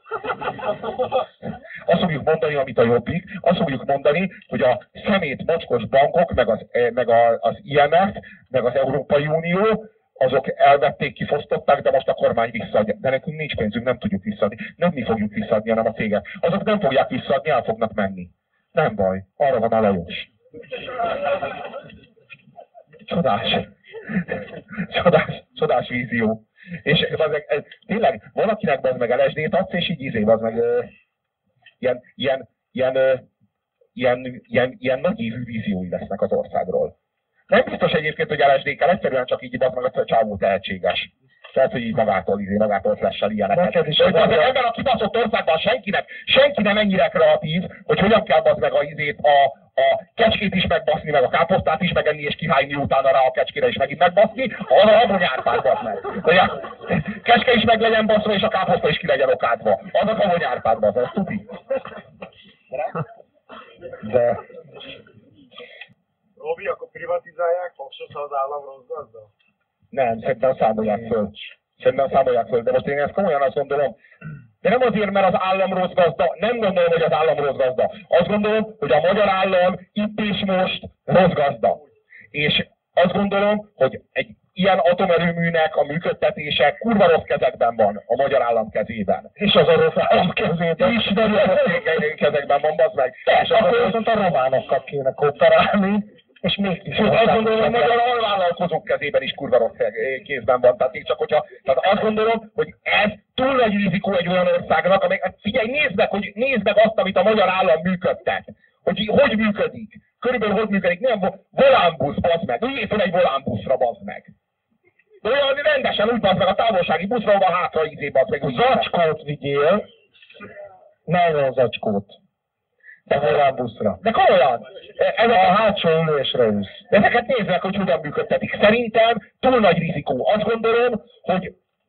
Azt fogjuk mondani, amit a Jobbik, azt fogjuk mondani, hogy a szemét mocskos bankok, meg az IMF, meg az Európai Unió azok elvették, kifosztották, de most a kormány visszaadja. De nekünk nincs pénzünk, nem tudjuk visszaadni. Nem mi fogjuk visszaadni, hanem a cégek. Azok nem fogják visszaadni, el fognak menni. Nem baj, arra van a Lajos. Csodás. Csodás vízió. És tényleg valakinek bazd meg LSD-t adsz, és így bazd meg ilyen nagy évű víziói lesznek az országról. Nem biztos egyébként, hogy LSD kell, egyszerűen csak így bazd meg a csávó tehetséges. Tehát, hogy így magától flessel ilyeneket. Hogy ebben a kibaszott országban senki nem ennyire kreatív, hogy hogyan kell bazd meg a kecskét is megbaszni, meg a káposztát is megenni, és kihányni utána rá a kecskére is megint megbaszni, arra a bonyárpát bazd meg. Hogy a kecske is meg legyen baszva, és a káposzta is ki legyen okádva. Azok a bonyárpát bazd, ez tuti. De... Robi, akkor privatizálják, Foxot, ha az állam rossz gazda? Nem, szerintem számolják föl. De most én ezt komolyan azt gondolom. De nem azért, mert az állam rossz gazda. Nem gondolom, hogy az állam rossz gazda. Azt gondolom, hogy a magyar állam itt és most rossz gazda. És azt gondolom, hogy egy ilyen atomerőműnek a működtetése kurva rossz kezekben van a magyar állam kezében. És az orosz állam kezében. És nagyon rossz kezekben van, bazd meg. És akkor viszont a románokkal kéne kooperálni. És mégis azt gondolom, hogy a magyar alvállalkozók kezében is kurva rossz kézben van. Tehát még csak hogyha... Tehát azt gondolom, hogy ez túl nagy rizikó egy olyan országnak, amely... Figyelj, nézd meg azt, amit a magyar állam működtet. Hogy működik. Körülbelül hogy működik. Nem volánbusz, bazd meg. Üljél fel egy volánbuszra, bazd meg. De olyan rendesen úgy bazd meg a távolsági buszra, ahol hátra bazd meg. Zacskót vigyél. Nylon zacskót. De volánbuszra. De komolyan! Ez a hátsó ülésre ülsz. Ezeket nézzek, hogy hogyan működtetik. Szerintem túl nagy rizikó. Azt gondolom, hogy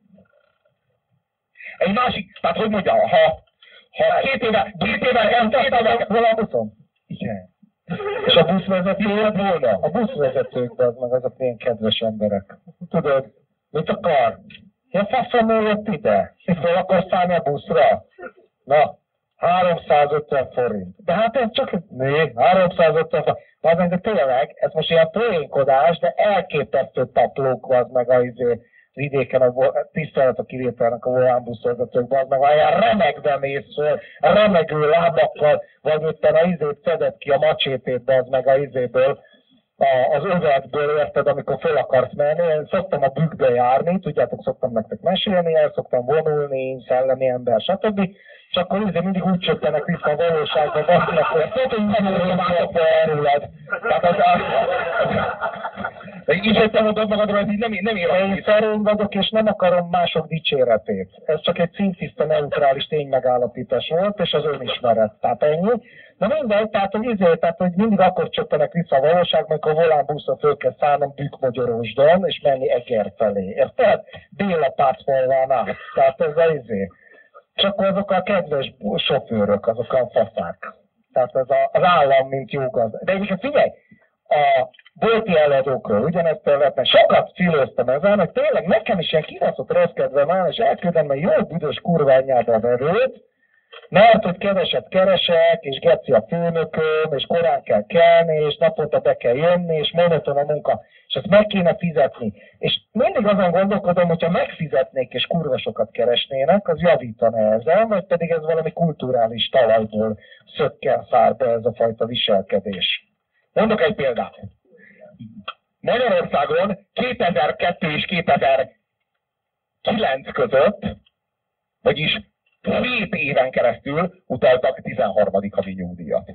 egy másik, tehát hogy mondja, ha két éve volánbuszon? Igen. És a buszvezetők volna? A buszvezetők, az meg azok ilyen kedves emberek. Tudod, mit akar? Ilyen faszomról jött ide. És fel akarsz szállni a buszra? Na. 350 forint. De hát ez csak 350 forint. De tényleg, ez most ilyen poénkodás, de elképesztő taplók van meg a vidéken, a tisztelet a kivételnek a volánbuszvezetők, az meg olyan remegve mész föl, remegő lábakkal, vagy éppen a szedett ki a macsétét, az meg a az övegből, érted, amikor fel akarsz menni. Én szoktam a bükkbe járni, tudjátok, szoktam nektek mesélni, el szoktam vonulni, szellemi ember, stb. És akkor mindig úgy csöppenek vissza a valóságba, basznak, hogy tudod, hogy nem váltokba erőled. így, hogy te mondod magadról, ez így nem ér. Én szerény vagyok, és nem akarom mások dicséretét. Ez csak egy szintiszta neutrális ténymegállapítás volt, és az önismeret. Tehát ennyi. Na mindegy, tehát hogy mindig akkor csöppenek vissza a valóságba, amikor a volánbuszra föl kell szállnom Bükkmagyarósdon, és menni Eger felé. Érted? Béla Pácmolván át. Tehát ez és akkor azok a kedves sofőrök, azok a faszák. Tehát ez az állam, mint jó gazda. De egyébként figyelj, a bolti eladókról ugyanezt lehetne. Sokat filóztam ezen, hogy tényleg nekem is ilyen kibaszott rossz kedvem áll, és elküldem egy jó büdös kurványába a verőt, mert hogy keveset keresek, és geci a főnököm, és korán kell kelni, és naponta be kell jönni, és monoton a munka, és ezt meg kéne fizetni. És mindig azon gondolkodom, hogyha megfizetnék, és kurva sokat keresnének, az javítana ezen, vagy pedig ez valami kulturális talajból szökken szár be ez a fajta viselkedés. Mondok egy példát. Magyarországon 2002 és 2009 között, vagyis 7 éven keresztül utaltak 13. havi nyugdíjat.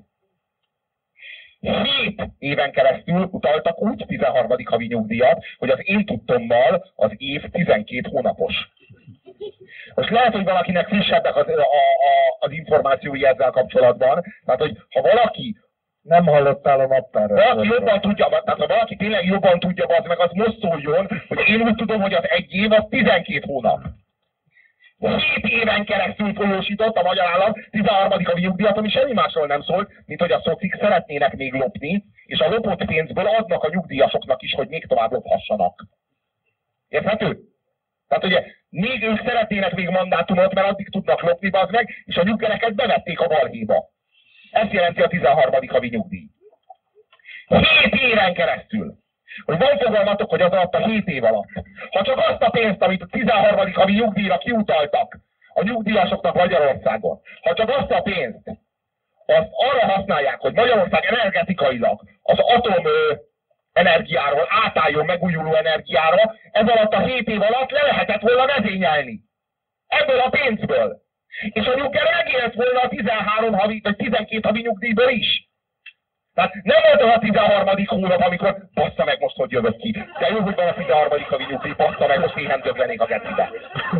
7 éven keresztül utaltak úgy 13. havi nyugdíjat, hogy az én tudtommal az év 12 hónapos. Most lehet, hogy valakinek frissebbek az információi ezzel kapcsolatban, tehát hogy ha valaki nem hallottál a naptára. Valaki jobban tudja, tehát ha valaki tényleg jobban tudja, az meg az most szóljon, hogy én úgy tudom, hogy az egy év az 12 hónap. 7 éven keresztül folyósított a magyar állam 13. havi nyugdíjat, ami semmi másról nem szólt, mint hogy a szocik szeretnének még lopni, és a lopott pénzből adnak a nyugdíjasoknak is, hogy még tovább lophassanak. Érthető? Tehát ugye még ők szeretnének még mandátumot, mert addig tudnak lopni, bazd meg, és a nyuggereket bevették a balhéba. Ezt jelenti a 13. havi nyugdíj. 7 éven keresztül. hogy van fogalmatok, hogy az alatt a 7 év alatt. Ha csak azt a pénzt, amit a 13. havi nyugdíjra kiutaltak a nyugdíjasoknak Magyarországon, ha csak azt a pénzt, azt arra használják, hogy Magyarország energetikailag az atom energiáról átálljon megújuló energiára, ez alatt a 7 év alatt le lehetett volna vezényelni. Ebből a pénzből. És a Juncker megélt volna a 13 havi, vagy 12 havi nyugdíjből is. Tehát nem volt az a 13. hónap, amikor bassza meg most, hogy jövök ki. De jó, hogy van a 13. havi nyugdíj, bassza meg, most éhen döglenék a gecibe.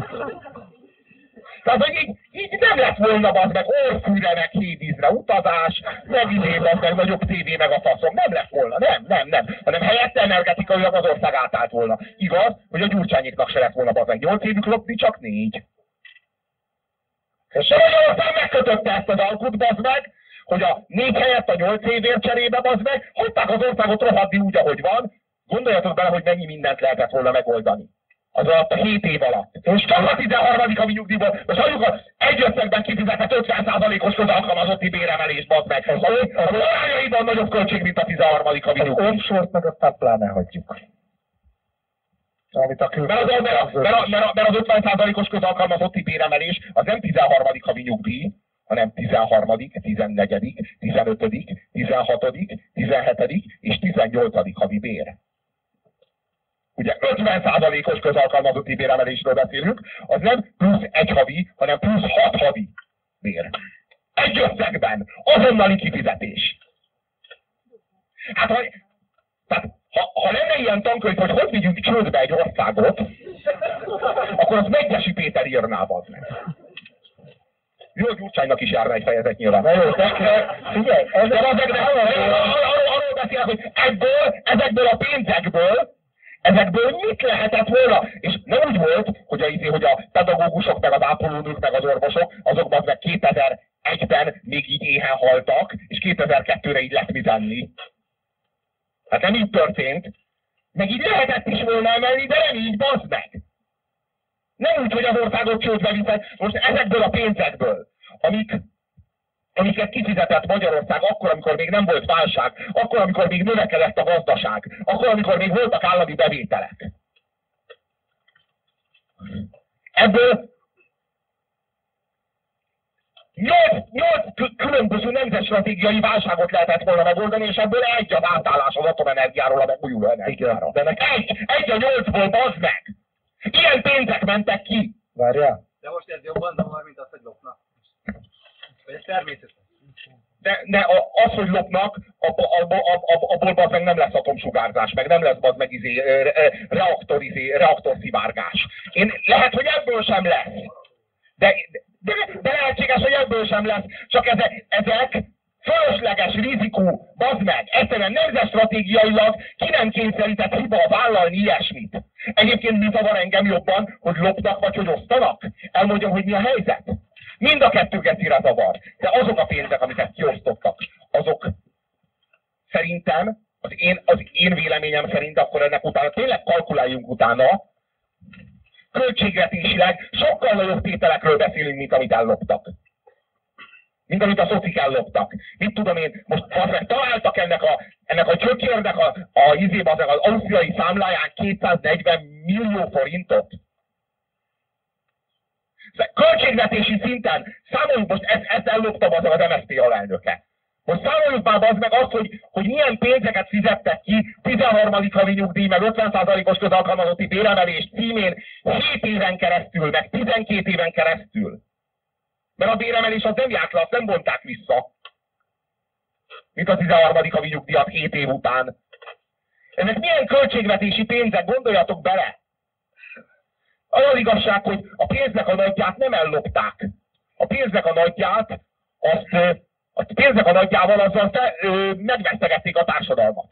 Tehát, hogy így nem lett volna az meg orfűre, meg hévízre utazás, meg idében, meg nagyobb tévé, meg a faszom. Nem lett volna, nem. Hanem helyette energetikailag az ország átállt volna. Igaz, hogy a Gyurcsányéknak se lett volna az meg 8 évük lopni, csak 4. És Magyarország megkötötte ezt az alkut, bazd meg, hogy a 4 helyett a 8 évért cserébe, bazd meg, hagyták az országot rohadni úgy, ahogy van. Gondoljatok bele, hogy mennyi mindent lehetett volna megoldani. Az alatt a 7 év alatt. És csak a 13. havi nyugdíjból, most halljuk az egy összegben kifizetett 50%-os közalkalmazotti béremelés, bazd meg. Az arányaiban nagyobb költség, mint a 13. havi nyugdíj. Az offshore-t meg aztán pláne hagyjuk. Mert az 50%-os közalkalmazotti béremelés az nem 13. havi nyugdíj, hanem 13., 14., 15., 16., 17. és 18. havi bér. Ugye 50%-os közalkalmazotti béremelésről beszélünk, az nem plusz 1 havi, hanem plusz 6 havi bér. Egy összegben, azonnali kifizetés. Hát, ha lenne ilyen tankönyv, hogy vigyünk csődbe egy országot, akkor az Megyesi Péter írná, bazd meg. Jó, Gyurcsánynak is járna egy fejezet nyilván. Na jó, figyelj, arról beszélek, hogy ezekből a pénzekből, ezekből mit lehetett volna? És nem úgy volt, hogy a pedagógusok, meg az ápolónők, meg az orvosok, azokban meg 2001-ben még így éhen haltak, és 2002-re így lett mit enni. Hát nem így történt. Meg így lehetett is volna emelni, de nem így, bazd meg. Nem úgy, hogy az országot csődbe viszed. Most ezekből a pénzekből, amiket kifizetett Magyarország akkor, amikor még nem volt válság, akkor, amikor még növekedett a gazdaság, akkor, amikor még voltak állami bevételek. Ebből 8 különböző nemzetstratégiai válságot lehetett volna megoldani, és ebből egy az átállás az atomenergiáról a megújuló energiára. Egy a 8-ból, bazd meg! Ilyen pénzek mentek ki! Várjál? De most ez jobban zavar, mint az, hogy lopnak. Vagy ez természetes. De az, hogy lopnak, abból bazd meg nem lesz atomsugárzás, meg nem lesz bazd meg reaktorszivárgás. Lehet, hogy ebből sem lesz. De lehetséges, hogy ebből sem lesz. Csak ezek fölösleges rizikó, bazd meg, egyszerűen nemzetstratégiailag ki nem kényszerített hiba vállalni ilyesmit. Egyébként mi zavar engem jobban, hogy lopnak vagy hogy osztanak? Elmondjam, hogy mi a helyzet. Mind a kettő gecire zavar. De azok a pénzek, amiket kiosztottak, azok szerintem, az én véleményem szerint, akkor ennek utána tényleg kalkuláljunk utána, költségvetésileg sokkal nagyobb tételekről beszélünk, mint amit elloptak. Mint amit a szocik elloptak. Mit tudom én, most találtak ennek a csökérnek az ausztriai számláján 240 millió forintot. Költségvetési szinten számoljuk, most ezt ellopta az MSZP alelnöke. Most számoljuk már az meg azt, hogy milyen pénzeket fizettek ki 13. havi nyugdíj, meg 50%-os közalkalmazotti béremelés címén 7 éven keresztül, meg 12 éven keresztül. Mert a béremelés az nem járt le, azt nem vonták vissza. Mint a 13. havi nyugdíjat 7 év után. Ezek milyen költségvetési pénzek, gondoljatok bele! Az igazság, hogy a pénznek a nagyját nem ellopták. A pénznek a nagyját, a pénznek a nagyjával azzal megvesztegették a társadalmat.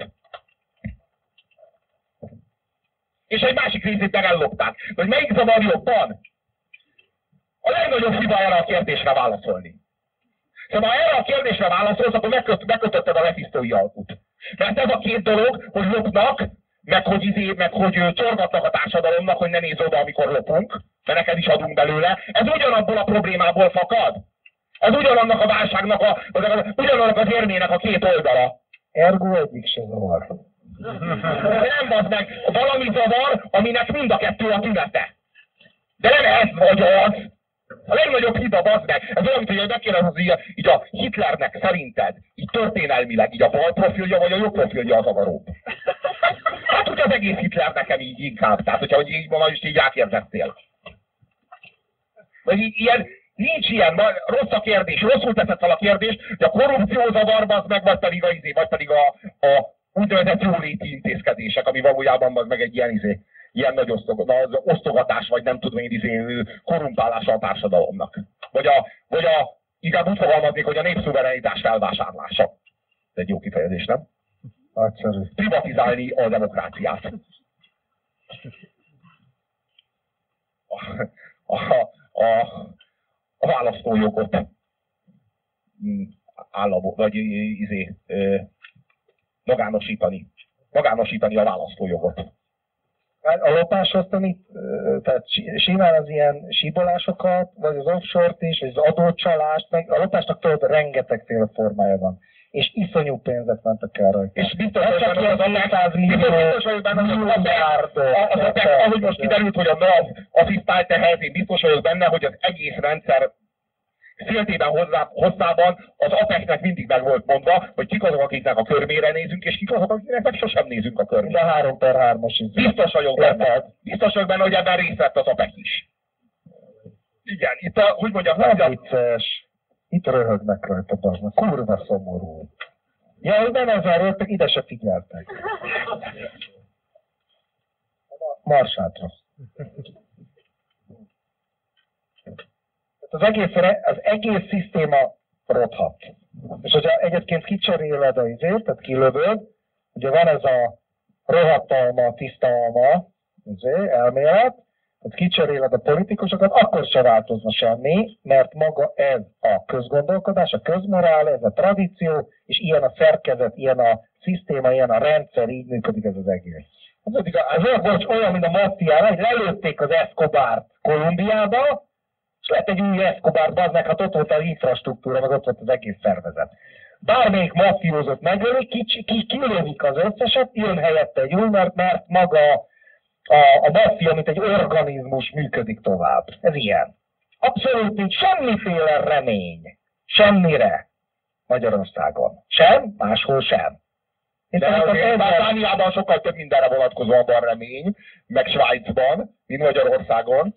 És egy másik részét meg ellopták. Hogy melyik zavar jobban? A legnagyobb hiba erre a kérdésre válaszolni. Szóval ha erre a kérdésre válaszolsz, akkor megkötötted a lefisztói alkut. Mert ez a két dolog, hogy lopnak, meg hogy csorgatnak a társadalomnak, hogy ne nézz oda, amikor lopunk, mert neked is adunk belőle, ez ugyanabból a problémából fakad. Ez ugyanannak a válságnak, ugyanannak az érmének a két oldala. Ergo egyik se zavar. De nem bazd meg, valami zavar, aminek mind a kettő a tünete. De nem ez vagy az. A legnagyobb hiba, bazd meg. Ez olyan, mint hogy megkérdezni, így a Hitlernek szerinted, így történelmileg, így a bal profilja vagy a jobb profilja a zavaróbb. Hát, hogy az egész Hitler nekem így inkább. Tehát, hogyha így ma is így átérzettél. Vagy ilyen, nincs ilyen, rossz a kérdés, rosszul teszed fel a kérdést, de a korrupció zavar, bazd meg, vagy pedig a úgynevezett jóléti intézkedések, ami valójában bazd meg egy ilyen nagy osztogatás, vagy nem tudom én, korrumpálása a társadalomnak. Vagy inkább úgy fogalmaznék, hogy a népszuverenitás felvásárlása. Ez egy jó kifejezés, nem? Nagyszerű. Privatizálni a demokráciát. A választójogot magánosítani a választójogot. A lopáshoz tehát simán az ilyen síbolásokat, vagy az offshore-t is, vagy az adócsalást, meg a lopásnak tudod, rengetegféle formája van. És iszonyú pénzek mentek el rajta. És biztos, hogy ahogy most kiderült, hogy a NAV asszisztált ehhez, én biztos vagyok benne, hogy az egész rendszer széltében hosszában az APEC-nek mindig meg volt mondva, hogy kik azok, akiknek a körmére nézünk, és kik azok, akiknek meg sosem nézünk a körmére. De 3x3-as is. Biztos vagyok benne. Biztos vagyok benne, hogy ebben részt vett az APEC is. Igen, itt hogy mondjam, nem vicces. Itt röhögnek rajta, bazd, kurva szomorú. Ja, hogy nem ezzel röhögtek, ide se figyeltek. Marsátra. Az egész szisztéma rothat. És hogyha egyébként kicseréled a izét, tehát kilövöd, ugye van ez a rohadt alma, tiszta alma elmélet, tehát kicseréled a politikusokat, akkor se változna semmi, mert maga ez a közgondolkodás, a közmorál, ez a tradíció, és ilyen a szerkezet, ilyen a szisztéma, ilyen a rendszer, így működik ez az egész. Ez olyan, mint a maffiára, hogy lelőtték az Escobart Kolumbiába, és lett egy új Escobar, bazd, hát ott volt az infrastruktúra, meg ott volt az egész szervezet. Bármelyik maffiózót megölik, kilövik az összeset, jön helyette egy új, mert maga a maffia, mint egy organizmus működik tovább. Ez ilyen. Abszolút nincs semmiféle remény. Semmire. Magyarországon. Sem, máshol sem. De azért Dániában sokkal több mindenre vonatkozóan van remény, meg Svájcban, mint Magyarországon.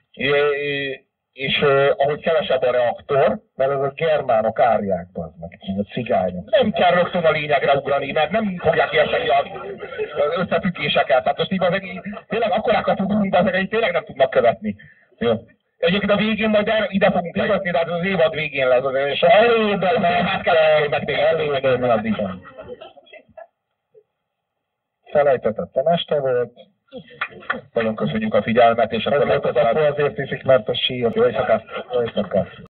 És ahogy kevesebb a reaktor, mert az a germánok árják, bazd meg, a cigányok. Nem kell rögtön a lényegre ugrani, mert nem fogják érteni az összefüggéseket. Tehát most így tényleg akkorákat ugrunk, de ezek tényleg nem tudnak követni. Jó. Egyébként a végén majd ide fogunk legatni, de az évad végén lesz. És előben hát kell megnézni addig. Felejtetett este volt. Nagyon köszönjük a figyelmet, és akkor azért hiszik, mert a sír. Jó éjszakát!